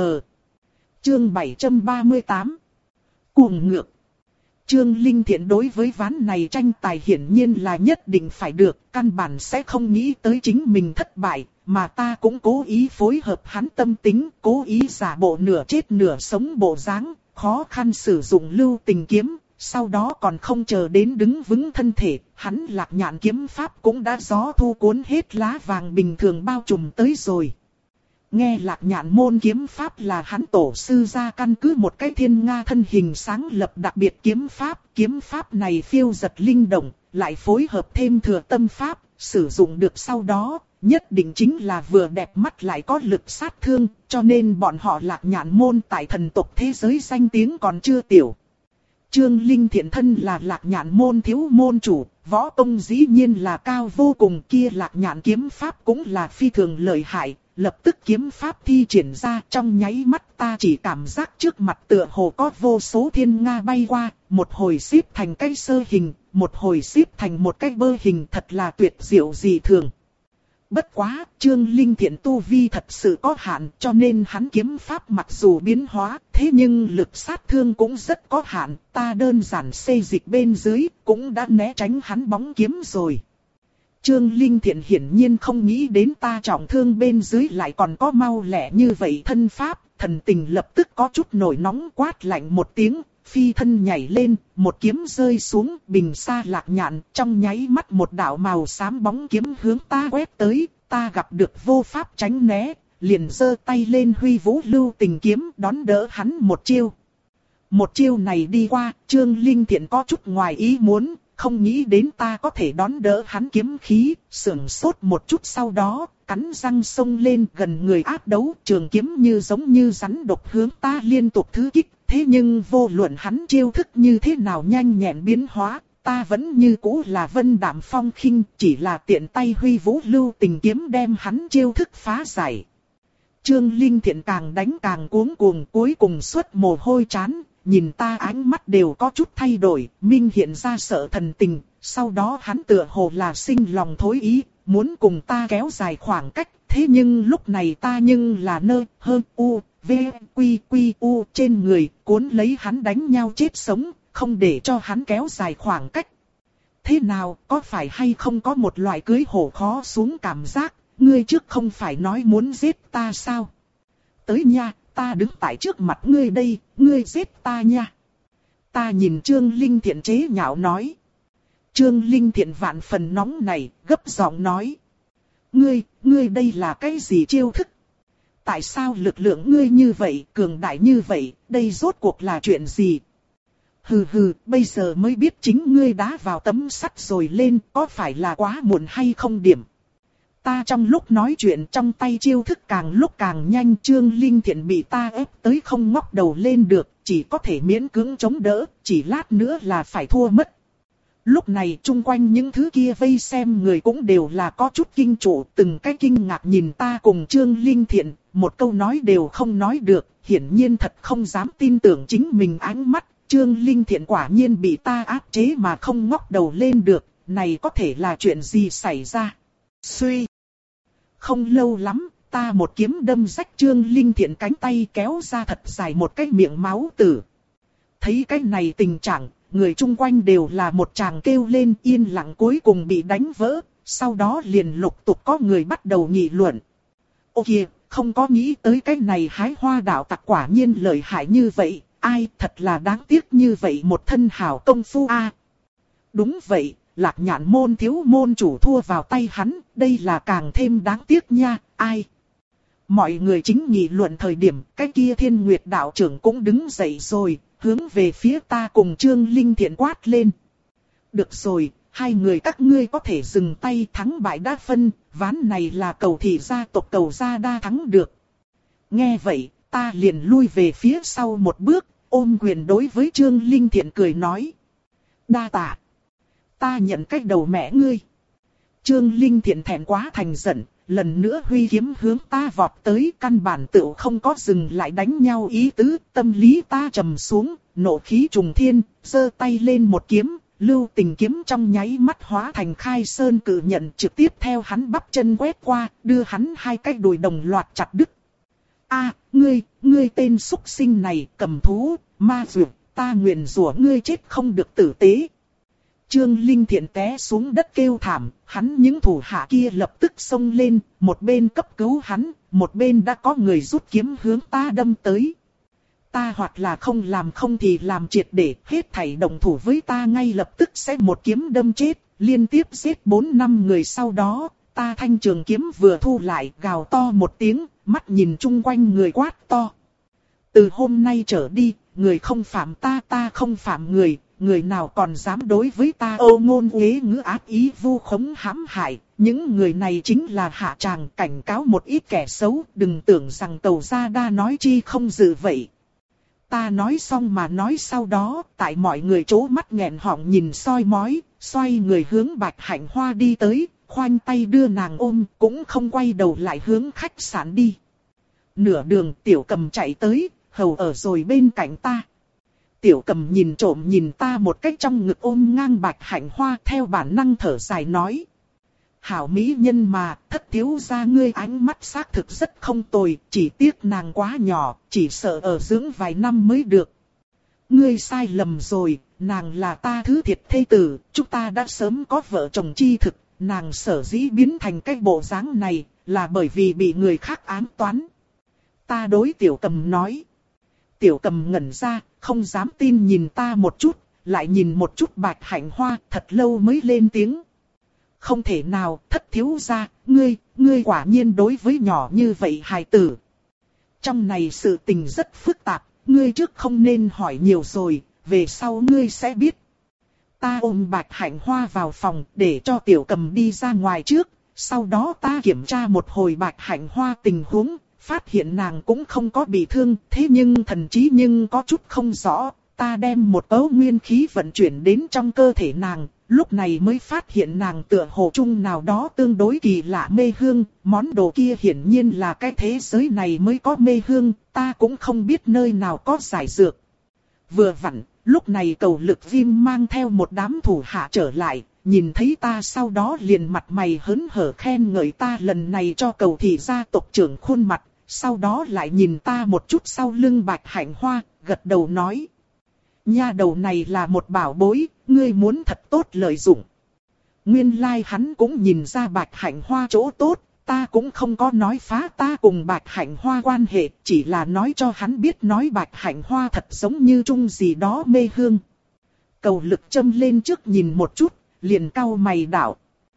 Chương bảy trăm ba mươi tám. Cuồng ngược. Trương Linh Thiện đối với ván này tranh tài hiển nhiên là nhất định phải được, căn bản sẽ không nghĩ tới chính mình thất bại, mà ta cũng cố ý phối hợp hắn tâm tính, cố ý giả bộ nửa chết nửa sống bộ dáng, khó khăn sử dụng lưu tình kiếm. Sau đó còn không chờ đến đứng vững thân thể, hắn Lạc Nhạn kiếm pháp cũng đã gió thu cuốn hết lá vàng bình thường bao trùm tới rồi. Nghe Lạc Nhạn môn kiếm pháp là hắn tổ sư ra căn cứ một cái thiên nga thân hình sáng lập đặc biệt kiếm pháp. Kiếm pháp này phiêu giật linh động, lại phối hợp thêm thừa tâm pháp, sử dụng được sau đó, nhất định chính là vừa đẹp mắt lại có lực sát thương, cho nên bọn họ Lạc Nhạn môn tại thần tộc thế giới danh tiếng còn chưa tiểu. Trương Linh Thiện thân là Lạc Nhạn môn thiếu môn chủ, võ công dĩ nhiên là cao vô cùng, kia Lạc Nhạn kiếm pháp cũng là phi thường lợi hại, lập tức kiếm pháp thi triển ra, trong nháy mắt ta chỉ cảm giác trước mặt tựa hồ có vô số thiên nga bay qua, một hồi xếp thành cái sơ hình, một hồi xếp thành một cái bơ hình, thật là tuyệt diệu dị thường. Bất quá, Trương Linh Thiện tu vi thật sự có hạn, cho nên hắn kiếm pháp mặc dù biến hóa, thế nhưng lực sát thương cũng rất có hạn, ta đơn giản xê dịch bên dưới, cũng đã né tránh hắn bóng kiếm rồi. Trương Linh Thiện hiển nhiên không nghĩ đến ta trọng thương bên dưới lại còn có mau lẹ như vậy thân pháp, thần tình lập tức có chút nổi nóng, quát lạnh một tiếng, phi thân nhảy lên, một kiếm rơi xuống, bình xa Lạc Nhạn, trong nháy mắt một đạo màu xám bóng kiếm hướng ta quét tới, ta gặp được vô pháp tránh né, liền giơ tay lên huy vũ lưu tình kiếm đón đỡ hắn một chiêu. Một chiêu này đi qua, Trương Linh Thiện có chút ngoài ý muốn, không nghĩ đến ta có thể đón đỡ hắn kiếm khí, sưởng sốt một chút sau đó, cắn răng xông lên gần người áp đấu, trường kiếm như giống như rắn độc hướng ta liên tục thứ kích, thế nhưng vô luận hắn chiêu thức như thế nào nhanh nhẹn biến hóa, ta vẫn như cũ là vân đạm phong khinh, chỉ là tiện tay huy vũ lưu tình kiếm đem hắn chiêu thức phá giải. Trương Linh Thiện càng đánh càng cuống cuồng, cuối cùng xuất mồ hôi trán, nhìn ta ánh mắt đều có chút thay đổi, minh hiện ra sợ thần tình, sau đó hắn tựa hồ là sinh lòng thối ý, muốn cùng ta kéo dài khoảng cách, thế nhưng lúc này ta nhưng là nơ, hơn, u, v, quy, quy, u trên người, cuốn lấy hắn đánh nhau chết sống, không để cho hắn kéo dài khoảng cách. Thế nào, có phải hay không có một loại cưới hổ khó xuống cảm giác, ngươi trước không phải nói muốn giết ta sao? Tới nha, ta đứng tại trước mặt ngươi đây, ngươi giết ta nha. Ta nhìn Trương Linh Thiện chế nhạo nói. Trương Linh Thiện vạn phần nóng này, gấp giọng nói. Ngươi, ngươi đây là cái gì chiêu thức? Tại sao lực lượng ngươi như vậy, cường đại như vậy, đây rốt cuộc là chuyện gì? Hừ hừ, bây giờ mới biết chính ngươi đá vào tấm sắt rồi lên, có phải là quá muộn hay không điểm? Ta trong lúc nói chuyện trong tay chiêu thức càng lúc càng nhanh, Trương Linh Thiện bị ta ép tới không ngóc đầu lên được, chỉ có thể miễn cưỡng chống đỡ, chỉ lát nữa là phải thua mất. Lúc này chung quanh những thứ kia vây xem người cũng đều là có chút kinh trụ, từng cái kinh ngạc nhìn ta cùng Trương Linh Thiện, một câu nói đều không nói được, hiển nhiên thật không dám tin tưởng chính mình ánh mắt. Trương Linh Thiện quả nhiên bị ta áp chế mà không ngóc đầu lên được, này có thể là chuyện gì xảy ra? Suy. Không lâu lắm, ta một kiếm đâm rách Trương Linh Thiện cánh tay kéo ra thật dài một cái miệng máu tử. Thấy cái này tình trạng, người chung quanh đều là một tràng kêu lên yên lặng cuối cùng bị đánh vỡ, sau đó liền lục tục có người bắt đầu nghị luận. Ô kìa, không có nghĩ tới cái này hái hoa đạo tặc quả nhiên lợi hại như vậy, ai thật là đáng tiếc như vậy một thân hảo công phu a. À, đúng vậy. Lạc Nhạn môn thiếu môn chủ thua vào tay hắn, đây là càng thêm đáng tiếc nha, ai? Mọi người chính nghị luận thời điểm, cái kia Thiên Nguyệt đạo trưởng cũng đứng dậy rồi, hướng về phía ta cùng Trương Linh Thiện quát lên. Được rồi, hai người các ngươi có thể dừng tay, thắng bại đã phân, ván này là cầu thị gia tộc Cầu Gia Đa thắng được. Nghe vậy, ta liền lui về phía sau một bước, ôm quyền đối với Trương Linh Thiện cười nói. Đa tạ. Ta nhận cách đầu mẹ ngươi. Trương Linh Thiện thẹn quá thành giận, lần nữa huy kiếm hướng ta vọt tới, căn bản tựu không có dừng lại đánh nhau ý tứ, tâm lý ta trầm xuống, nộ khí trùng thiên, giơ tay lên một kiếm, lưu tình kiếm trong nháy mắt hóa thành khai sơn cự nhận trực tiếp theo hắn bắp chân quét qua, đưa hắn hai cái đùi đồng loạt chặt đứt. A, ngươi, ngươi tên súc sinh này, cầm thú, ma dược, ta nguyện rủa ngươi chết không được tử tế. Trương Linh Thiện té xuống đất kêu thảm, hắn những thủ hạ kia lập tức xông lên, một bên cấp cứu hắn, một bên đã có người rút kiếm hướng ta đâm tới. Ta hoặc là không làm không thì làm triệt để, hết thảy động thủ với ta ngay lập tức sẽ một kiếm đâm chết, liên tiếp giết bốn năm người sau đó, ta thanh trường kiếm vừa thu lại, gào to một tiếng, mắt nhìn chung quanh người quát to. Từ hôm nay trở đi, người không phạm ta, ta không phạm người. Người nào còn dám đối với ta âu ngôn uế ngữ ác ý vu khống hãm hại, những người này chính là hạ tràng, cảnh cáo một ít kẻ xấu, đừng tưởng rằng Cầu Gia Đa nói chi không dự vậy. Ta nói xong mà nói sau đó, tại mọi người trố mắt nghẹn họng nhìn soi mói, xoay người hướng Bạch Hạnh Hoa đi tới, khoanh tay đưa nàng ôm, cũng không quay đầu lại hướng khách sạn đi. Nửa đường Tiểu Cầm chạy tới, hầu ở rồi bên cạnh ta. Tiểu Cầm nhìn trộm nhìn ta một cách trong ngực ôm ngang Bạch Hạnh Hoa, theo bản năng thở dài nói. Hảo mỹ nhân mà, thất thiếu gia ngươi ánh mắt xác thực rất không tồi, chỉ tiếc nàng quá nhỏ, chỉ sợ ở dưỡng vài năm mới được. Ngươi sai lầm rồi, nàng là ta thứ thiệt thê tử, chúng ta đã sớm có vợ chồng chi thực, nàng sở dĩ biến thành cái bộ dáng này, là bởi vì bị người khác ám toán. Ta đối Tiểu Cầm nói. Tiểu Cầm ngẩn ra, không dám tin nhìn ta một chút, lại nhìn một chút Bạch Hạnh Hoa, thật lâu mới lên tiếng. không thể nào, Thất thiếu gia, ngươi, ngươi quả nhiên đối với nhỏ như vậy hài tử. Trong này sự tình rất phức tạp, ngươi trước không nên hỏi nhiều rồi, về sau ngươi sẽ biết. Ta ôm Bạch Hạnh Hoa vào phòng để cho Tiểu Cầm đi ra ngoài trước, sau đó ta kiểm tra một hồi Bạch Hạnh Hoa tình huống, phát hiện nàng cũng không có bị thương, thế nhưng thần trí nhưng có chút không rõ. Ta đem một ấu nguyên khí vận chuyển đến trong cơ thể nàng, lúc này mới phát hiện nàng tựa hồ chung nào đó tương đối kỳ lạ mê hương, món đồ kia hiển nhiên là cái thế giới này mới có mê hương, ta cũng không biết nơi nào có giải dược. Vừa vặn, lúc này Cầu Lực Viêm mang theo một đám thủ hạ trở lại, nhìn thấy ta sau đó liền mặt mày hớn hở khen ngợi ta lần này cho Cầu thị gia tộc trưởng khuôn mặt, sau đó lại nhìn ta một chút sau lưng Bạch Hạnh Hoa, gật đầu nói. Nha đầu này là một bảo bối, ngươi muốn thật tốt lợi dụng. Nguyên lai like hắn cũng nhìn ra Bạch Hạnh Hoa chỗ tốt, ta cũng không có nói phá ta cùng Bạch Hạnh Hoa quan hệ, chỉ là nói cho hắn biết nói Bạch Hạnh Hoa thật giống như chung gì đó mê hương. Cầu Lực châm lên trước nhìn một chút, liền cau mày đạo.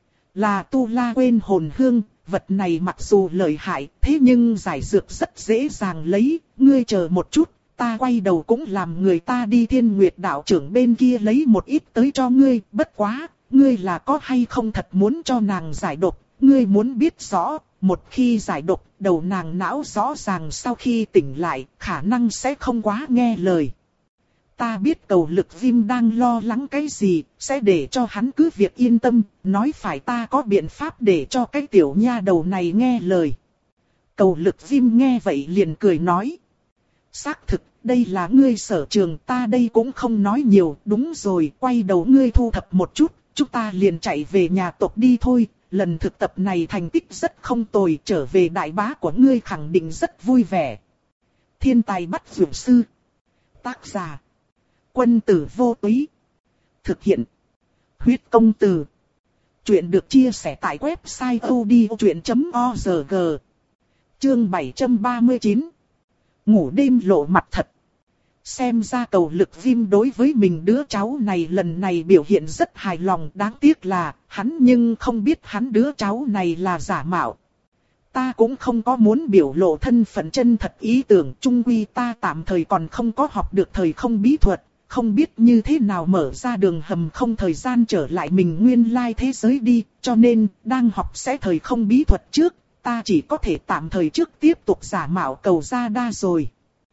Là tu la quên hồn hương, vật này mặc dù lợi hại, thế nhưng giải dược rất dễ dàng lấy, ngươi chờ một chút. Ta quay đầu cũng làm người ta đi Thiên Nguyệt đạo trưởng bên kia lấy một ít tới cho ngươi, bất quá, ngươi là có hay không thật muốn cho nàng giải độc, ngươi muốn biết rõ, một khi giải độc, đầu nàng não rõ ràng sau khi tỉnh lại, khả năng sẽ không quá nghe lời. Ta biết Cầu Lực Viêm đang lo lắng cái gì, sẽ để cho hắn cứ việc yên tâm, nói phải ta có biện pháp để cho cái tiểu nha đầu này nghe lời. Cầu Lực Viêm nghe vậy liền cười nói. Xác thực, đây là ngươi sở trường, ta đây cũng không nói nhiều, đúng rồi, quay đầu ngươi thu thập một chút, chúng ta liền chạy về nhà tộc đi thôi, lần thực tập này thành tích rất không tồi, trở về đại bá của ngươi khẳng định rất vui vẻ. Thiên tài bắt vượt sư. Tác giả. Quân tử vô túy. Thực hiện. Huyết công từ. Chuyện được chia sẻ tại website odchuyện chấm org. Chương bảy trăm ba mươi chín. Ngủ đêm lộ mặt thật. Xem ra Cầu Lực Viêm đối với mình đứa cháu này lần này biểu hiện rất hài lòng, đáng tiếc là hắn nhưng không biết hắn đứa cháu này là giả mạo. Ta cũng không có muốn biểu lộ thân phận chân thật ý tưởng, chung quy ta tạm thời còn không có học được thời không bí thuật, không biết như thế nào mở ra đường hầm không thời gian trở lại mình nguyên lai thế giới đi, cho nên đang học sẽ thời không bí thuật trước. Ta chỉ có thể tạm thời trước tiếp tục giả mạo Cầu gia đa rồi.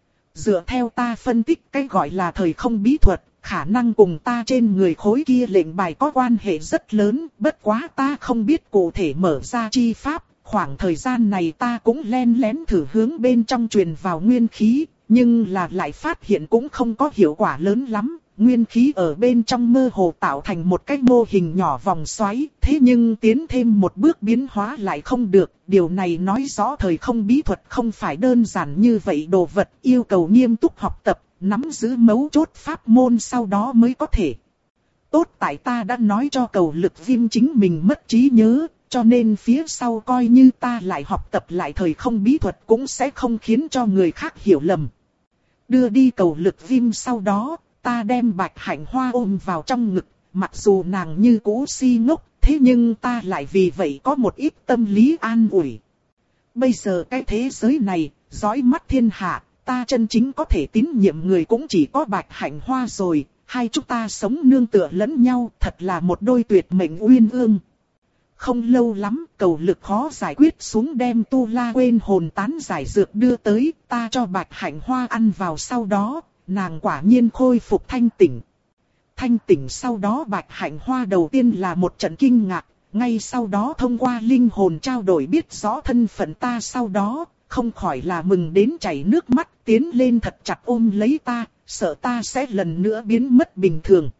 Dựa theo ta phân tích cái gọi là thời không bí thuật, khả năng cùng ta trên người khối kia lệnh bài có quan hệ rất lớn, bất quá ta không biết cụ thể mở ra chi pháp, khoảng thời gian này ta cũng len lén thử hướng bên trong truyền vào nguyên khí, nhưng là lại phát hiện cũng không có hiệu quả lớn lắm. Nguyên khí ở bên trong mơ hồ tạo thành một cái mô hình nhỏ vòng xoáy, thế nhưng tiến thêm một bước biến hóa lại không được. Điều này nói rõ thời không bí thuật không phải đơn giản như vậy, đồ vật yêu cầu nghiêm túc học tập, nắm giữ mấu chốt pháp môn sau đó mới có thể. Tốt tại ta đã nói cho Cầu Lực Viêm chính mình mất trí nhớ, cho nên phía sau coi như ta lại học tập lại thời không bí thuật cũng sẽ không khiến cho người khác hiểu lầm. Đưa đi Cầu Lực Viêm sau đó, ta đem Bạch Hạnh Hoa ôm vào trong ngực, mặc dù nàng như cũ si ngốc, thế nhưng ta lại vì vậy có một ít tâm lý an ủi. Bây giờ cái thế giới này, dõi mắt thiên hạ, ta chân chính có thể tín nhiệm người cũng chỉ có Bạch Hạnh Hoa rồi, hai chúng ta sống nương tựa lẫn nhau, thật là một đôi tuyệt mệnh uyên ương. Không lâu lắm, Cầu Lực khó giải quyết xuống đem tu la quên hồn tán giải dược đưa tới, ta cho Bạch Hạnh Hoa ăn vào sau đó. Nàng quả nhiên khôi phục thanh tỉnh. Thanh tỉnh sau đó Bạch Hạnh Hoa đầu tiên là một trận kinh ngạc, ngay sau đó thông qua linh hồn trao đổi biết rõ thân phận ta sau đó, không khỏi là mừng đến chảy nước mắt, tiến lên thật chặt ôm lấy ta, sợ ta sẽ lần nữa biến mất bình thường.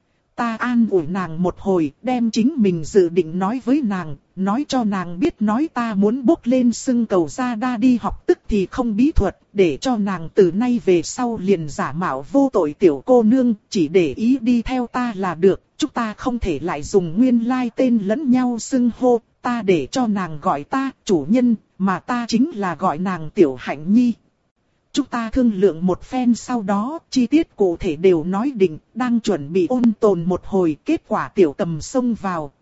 Ta an ủi nàng một hồi, đem chính mình dự định nói với nàng, nói cho nàng biết nói ta muốn bốc lên xưng Cầu gia đa đi học tức thì không bí thuật, để cho nàng từ nay về sau liền giả mạo vô tội tiểu cô nương, chỉ để ý đi theo ta là được, chúng ta không thể lại dùng nguyên lai tên lẫn nhau xưng hô, ta để cho nàng gọi ta chủ nhân, mà ta chính là gọi nàng Tiểu Hạnh Nhi. Chúng ta thương lượng một phen sau đó, chi tiết cụ thể đều nói định, đang chuẩn bị ôn tồn một hồi, kết quả Tiểu Cầm xông vào,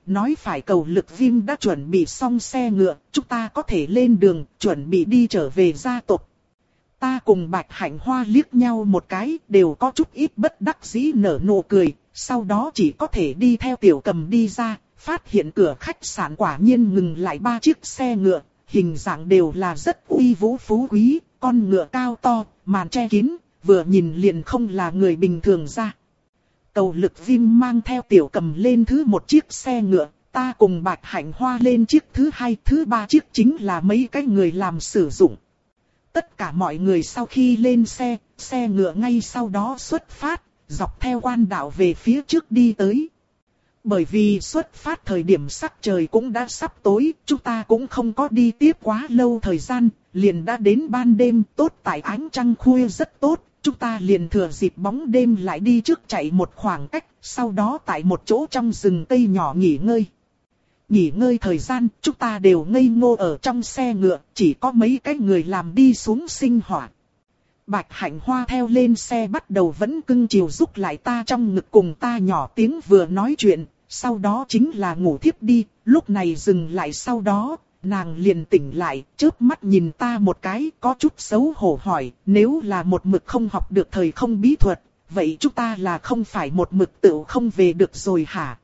nói phải cầu Lực Viêm đã chuẩn bị xong xe ngựa, chúng ta có thể lên đường, chuẩn bị đi trở về gia tộc. Ta cùng Bạch Hạnh Hoa liếc nhau một cái, đều có chút ít bất đắc dĩ nở nụ cười, sau đó chỉ có thể đi theo Tiểu Cầm đi ra, phát hiện cửa khách sạn quả nhiên ngừng lại ba chiếc xe ngựa, hình dạng đều là rất uy vũ phú quý, con ngựa cao to, màn che kín, vừa nhìn liền không là người bình thường ra. Cầu Lực Viêm mang theo Tiểu Cầm lên thứ một chiếc xe ngựa, ta cùng Bạch Hạnh Hoa lên chiếc thứ hai, thứ ba chiếc chính là mấy cái người làm sử dụng. Tất cả mọi người sau khi lên xe, xe ngựa ngay sau đó xuất phát, dọc theo quan đạo về phía trước đi tới. Bởi vì xuất phát thời điểm sắc trời cũng đã sắp tối, chúng ta cũng không có đi tiếp quá lâu thời gian, liền đã đến ban đêm, tốt tại ánh trăng khuya rất tốt, chúng ta liền thừa dịp bóng đêm lại đi trước chạy một khoảng cách, sau đó tại một chỗ trong rừng cây nhỏ nghỉ ngơi. Nghỉ ngơi thời gian, chúng ta đều ngây ngô ở trong xe ngựa, chỉ có mấy cái người làm đi xuống sinh hoạt. Bạch Hạnh Hoa theo lên xe bắt đầu vẫn cưng chiều giúp lại ta trong ngực cùng ta nhỏ tiếng vừa nói chuyện, sau đó chính là ngủ thiếp đi, lúc này dừng lại sau đó, nàng liền tỉnh lại, chớp mắt nhìn ta một cái, có chút xấu hổ hỏi, nếu là một mực không học được thời không bí thuật, vậy chúng ta là không phải một mực tự không về được rồi hả?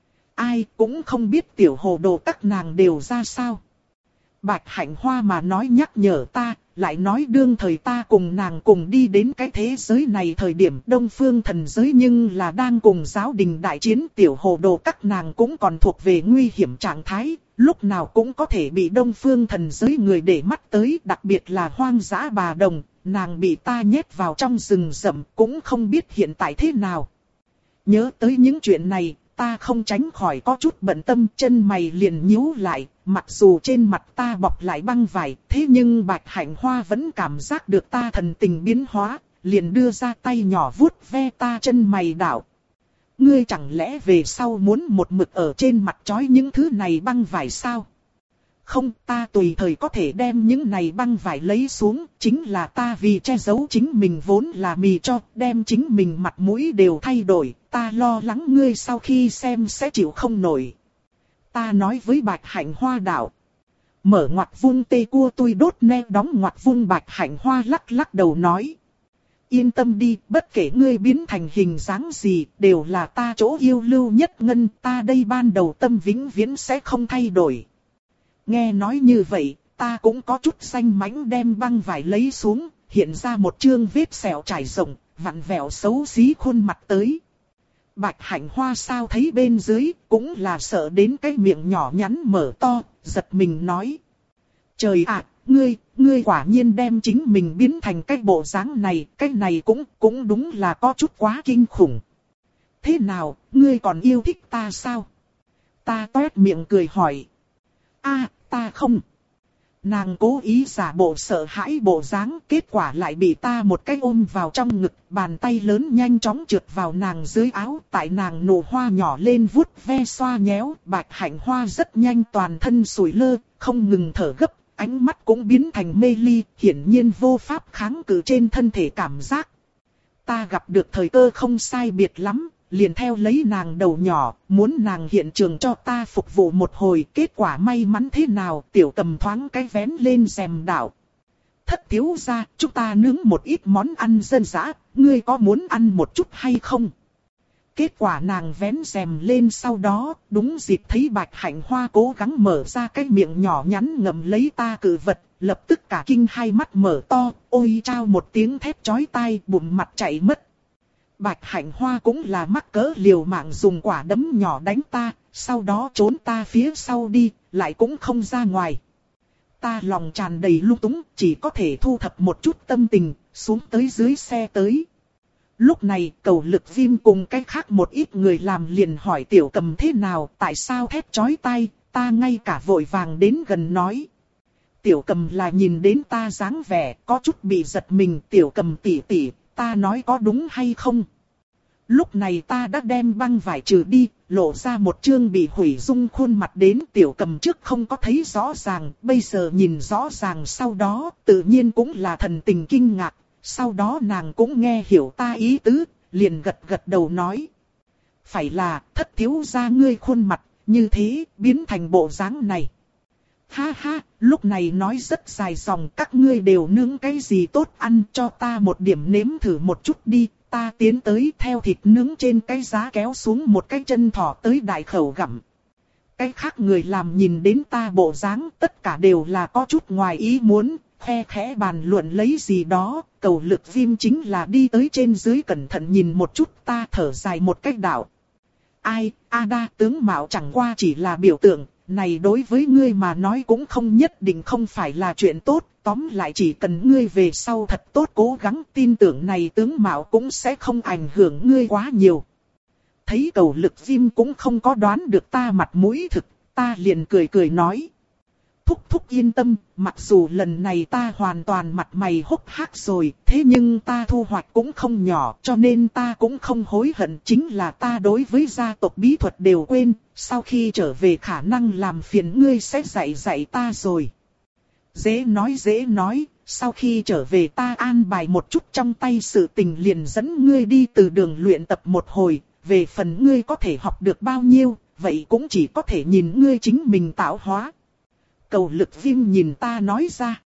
Ai cũng không biết tiểu hồ đồ các nàng đều ra sao. Bạch Hạnh Hoa mà nói nhắc nhở ta, lại nói đương thời ta cùng nàng cùng đi đến cái thế giới này thời điểm Đông Phương thần giới nhưng là đang cùng giáo đình đại chiến, tiểu hồ đồ các nàng cũng còn thuộc về nguy hiểm trạng thái, lúc nào cũng có thể bị Đông Phương thần giới người để mắt tới, đặc biệt là hoang dã bà đồng, nàng bị ta nhét vào trong rừng rậm cũng không biết hiện tại thế nào. Nhớ tới những chuyện này, ta không tránh khỏi có chút bận tâm, chân mày liền nhíu lại, mặc dù trên mặt ta bọc lại băng vải, thế nhưng Bạch Hạnh Hoa vẫn cảm giác được ta thần tình biến hóa, liền đưa ra tay nhỏ vuốt ve ta chân mày đảo. Ngươi chẳng lẽ về sau muốn một mực ở trên mặt trói những thứ này băng vải sao? Không, ta tùy thời có thể đem những này băng vải lấy xuống, chính là ta vì che giấu chính mình vốn là mì cho, đem chính mình mặt mũi đều thay đổi, ta lo lắng ngươi sau khi xem sẽ chịu không nổi. Ta nói với Bạch Hạnh Hoa đạo. Mở ngoặc vuông tê cua tôi đốt ne đóng ngoặc vuông Bạch Hạnh Hoa lắc lắc đầu nói. Yên tâm đi, bất kể ngươi biến thành hình dáng gì, đều là ta chỗ yêu lưu nhất ngân, ta đây ban đầu tâm vĩnh viễn sẽ không thay đổi. Nghe nói như vậy, ta cũng có chút xanh mánh đem băng vải lấy xuống, hiện ra một chương vết sẹo trải rộng, vặn vẹo xấu xí khuôn mặt tới. Bạch Hạnh Hoa sao thấy bên dưới, cũng là sợ đến cái miệng nhỏ nhắn mở to, giật mình nói. Trời ạ, ngươi, ngươi quả nhiên đem chính mình biến thành cái bộ dáng này, cái này cũng, cũng đúng là có chút quá kinh khủng. Thế nào, ngươi còn yêu thích ta sao? Ta toét miệng cười hỏi. A, ta không. Nàng cố ý giả bộ sợ hãi bộ dáng, kết quả lại bị ta một cái ôm vào trong ngực, bàn tay lớn nhanh chóng trượt vào nàng dưới áo, tại nàng nổ hoa nhỏ lên vuốt ve xoa nhéo, Bạch Hạnh Hoa rất nhanh toàn thân sủi lơ, không ngừng thở gấp, ánh mắt cũng biến thành mê ly, hiển nhiên vô pháp kháng cự trên thân thể cảm giác. Ta gặp được thời cơ không sai biệt lắm, liền theo lấy nàng đầu nhỏ, muốn nàng hiện trường cho ta phục vụ một hồi, kết quả may mắn thế nào, Tiểu Cầm thoáng cái vén lên rèm đảo. Thất thiếu gia, chúng ta nướng một ít món ăn dân dã, ngươi có muốn ăn một chút hay không? Kết quả nàng vén rèm lên sau đó, đúng dịp thấy Bạch Hạnh Hoa cố gắng mở ra cái miệng nhỏ nhắn ngậm lấy ta cự vật, lập tức cả kinh hai mắt mở to, ôi chao một tiếng thét chói tai, bụng mặt chạy mất. Bạch Hạnh Hoa cũng là mắc cỡ liều mạng dùng quả đấm nhỏ đánh ta, sau đó trốn ta phía sau đi, lại cũng không ra ngoài. Ta lòng tràn đầy lung túng, chỉ có thể thu thập một chút tâm tình, xuống tới dưới xe tới. Lúc này Cầu Lực Viêm cùng cái khác một ít người làm liền hỏi Tiểu Cầm thế nào, tại sao thét chói tai, ta ngay cả vội vàng đến gần nói. Tiểu Cầm là nhìn đến ta dáng vẻ, có chút bị giật mình, Tiểu Cầm tỉ tỉ, ta nói có đúng hay không? Lúc này ta đã đem băng vải trừ đi, lộ ra một chương bị hủy dung khuôn mặt đến, Tiểu Cầm trước không có thấy rõ ràng, bây giờ nhìn rõ ràng sau đó, tự nhiên cũng là thần tình kinh ngạc, sau đó nàng cũng nghe hiểu ta ý tứ, liền gật gật đầu nói. Phải là, thất thiếu gia ngươi khuôn mặt, như thế, biến thành bộ dáng này. Ha ha, lúc này nói rất dài dòng, các ngươi đều nướng cái gì tốt ăn, cho ta một điểm nếm thử một chút đi. Ta tiến tới theo thịt nướng trên cái giá kéo xuống một cái chân thỏ tới đại khẩu gặm. Cái khác người làm nhìn đến ta bộ dáng, tất cả đều là có chút ngoài ý muốn, khe khẽ bàn luận lấy gì đó. Cầu Lực Viêm chính là đi tới trên dưới cẩn thận nhìn một chút, ta thở dài một cách đạo. Ai, Ada, tướng mạo chẳng qua chỉ là biểu tượng, này đối với ngươi mà nói cũng không nhất định không phải là chuyện tốt. Tóm lại chỉ cần ngươi về sau thật tốt cố gắng, tin tưởng này tướng mạo cũng sẽ không ảnh hưởng ngươi quá nhiều. Thấy Cầu Lực Viêm cũng không có đoán được ta mặt mũi thực, ta liền cười cười nói. Thúc thúc yên tâm, mặc dù lần này ta hoàn toàn mặt mày hốc hác rồi, thế nhưng ta thu hoạch cũng không nhỏ, cho nên ta cũng không hối hận. Chính là ta đối với gia tộc bí thuật đều quên, sau khi trở về khả năng làm phiền ngươi sẽ dạy dạy ta rồi. Dễ nói dễ nói, sau khi trở về ta an bài một chút trong tay sự tình liền dẫn ngươi đi từ đường luyện tập một hồi, về phần ngươi có thể học được bao nhiêu, vậy cũng chỉ có thể nhìn ngươi chính mình tạo hóa. Cầu Lực Viêm nhìn ta nói ra.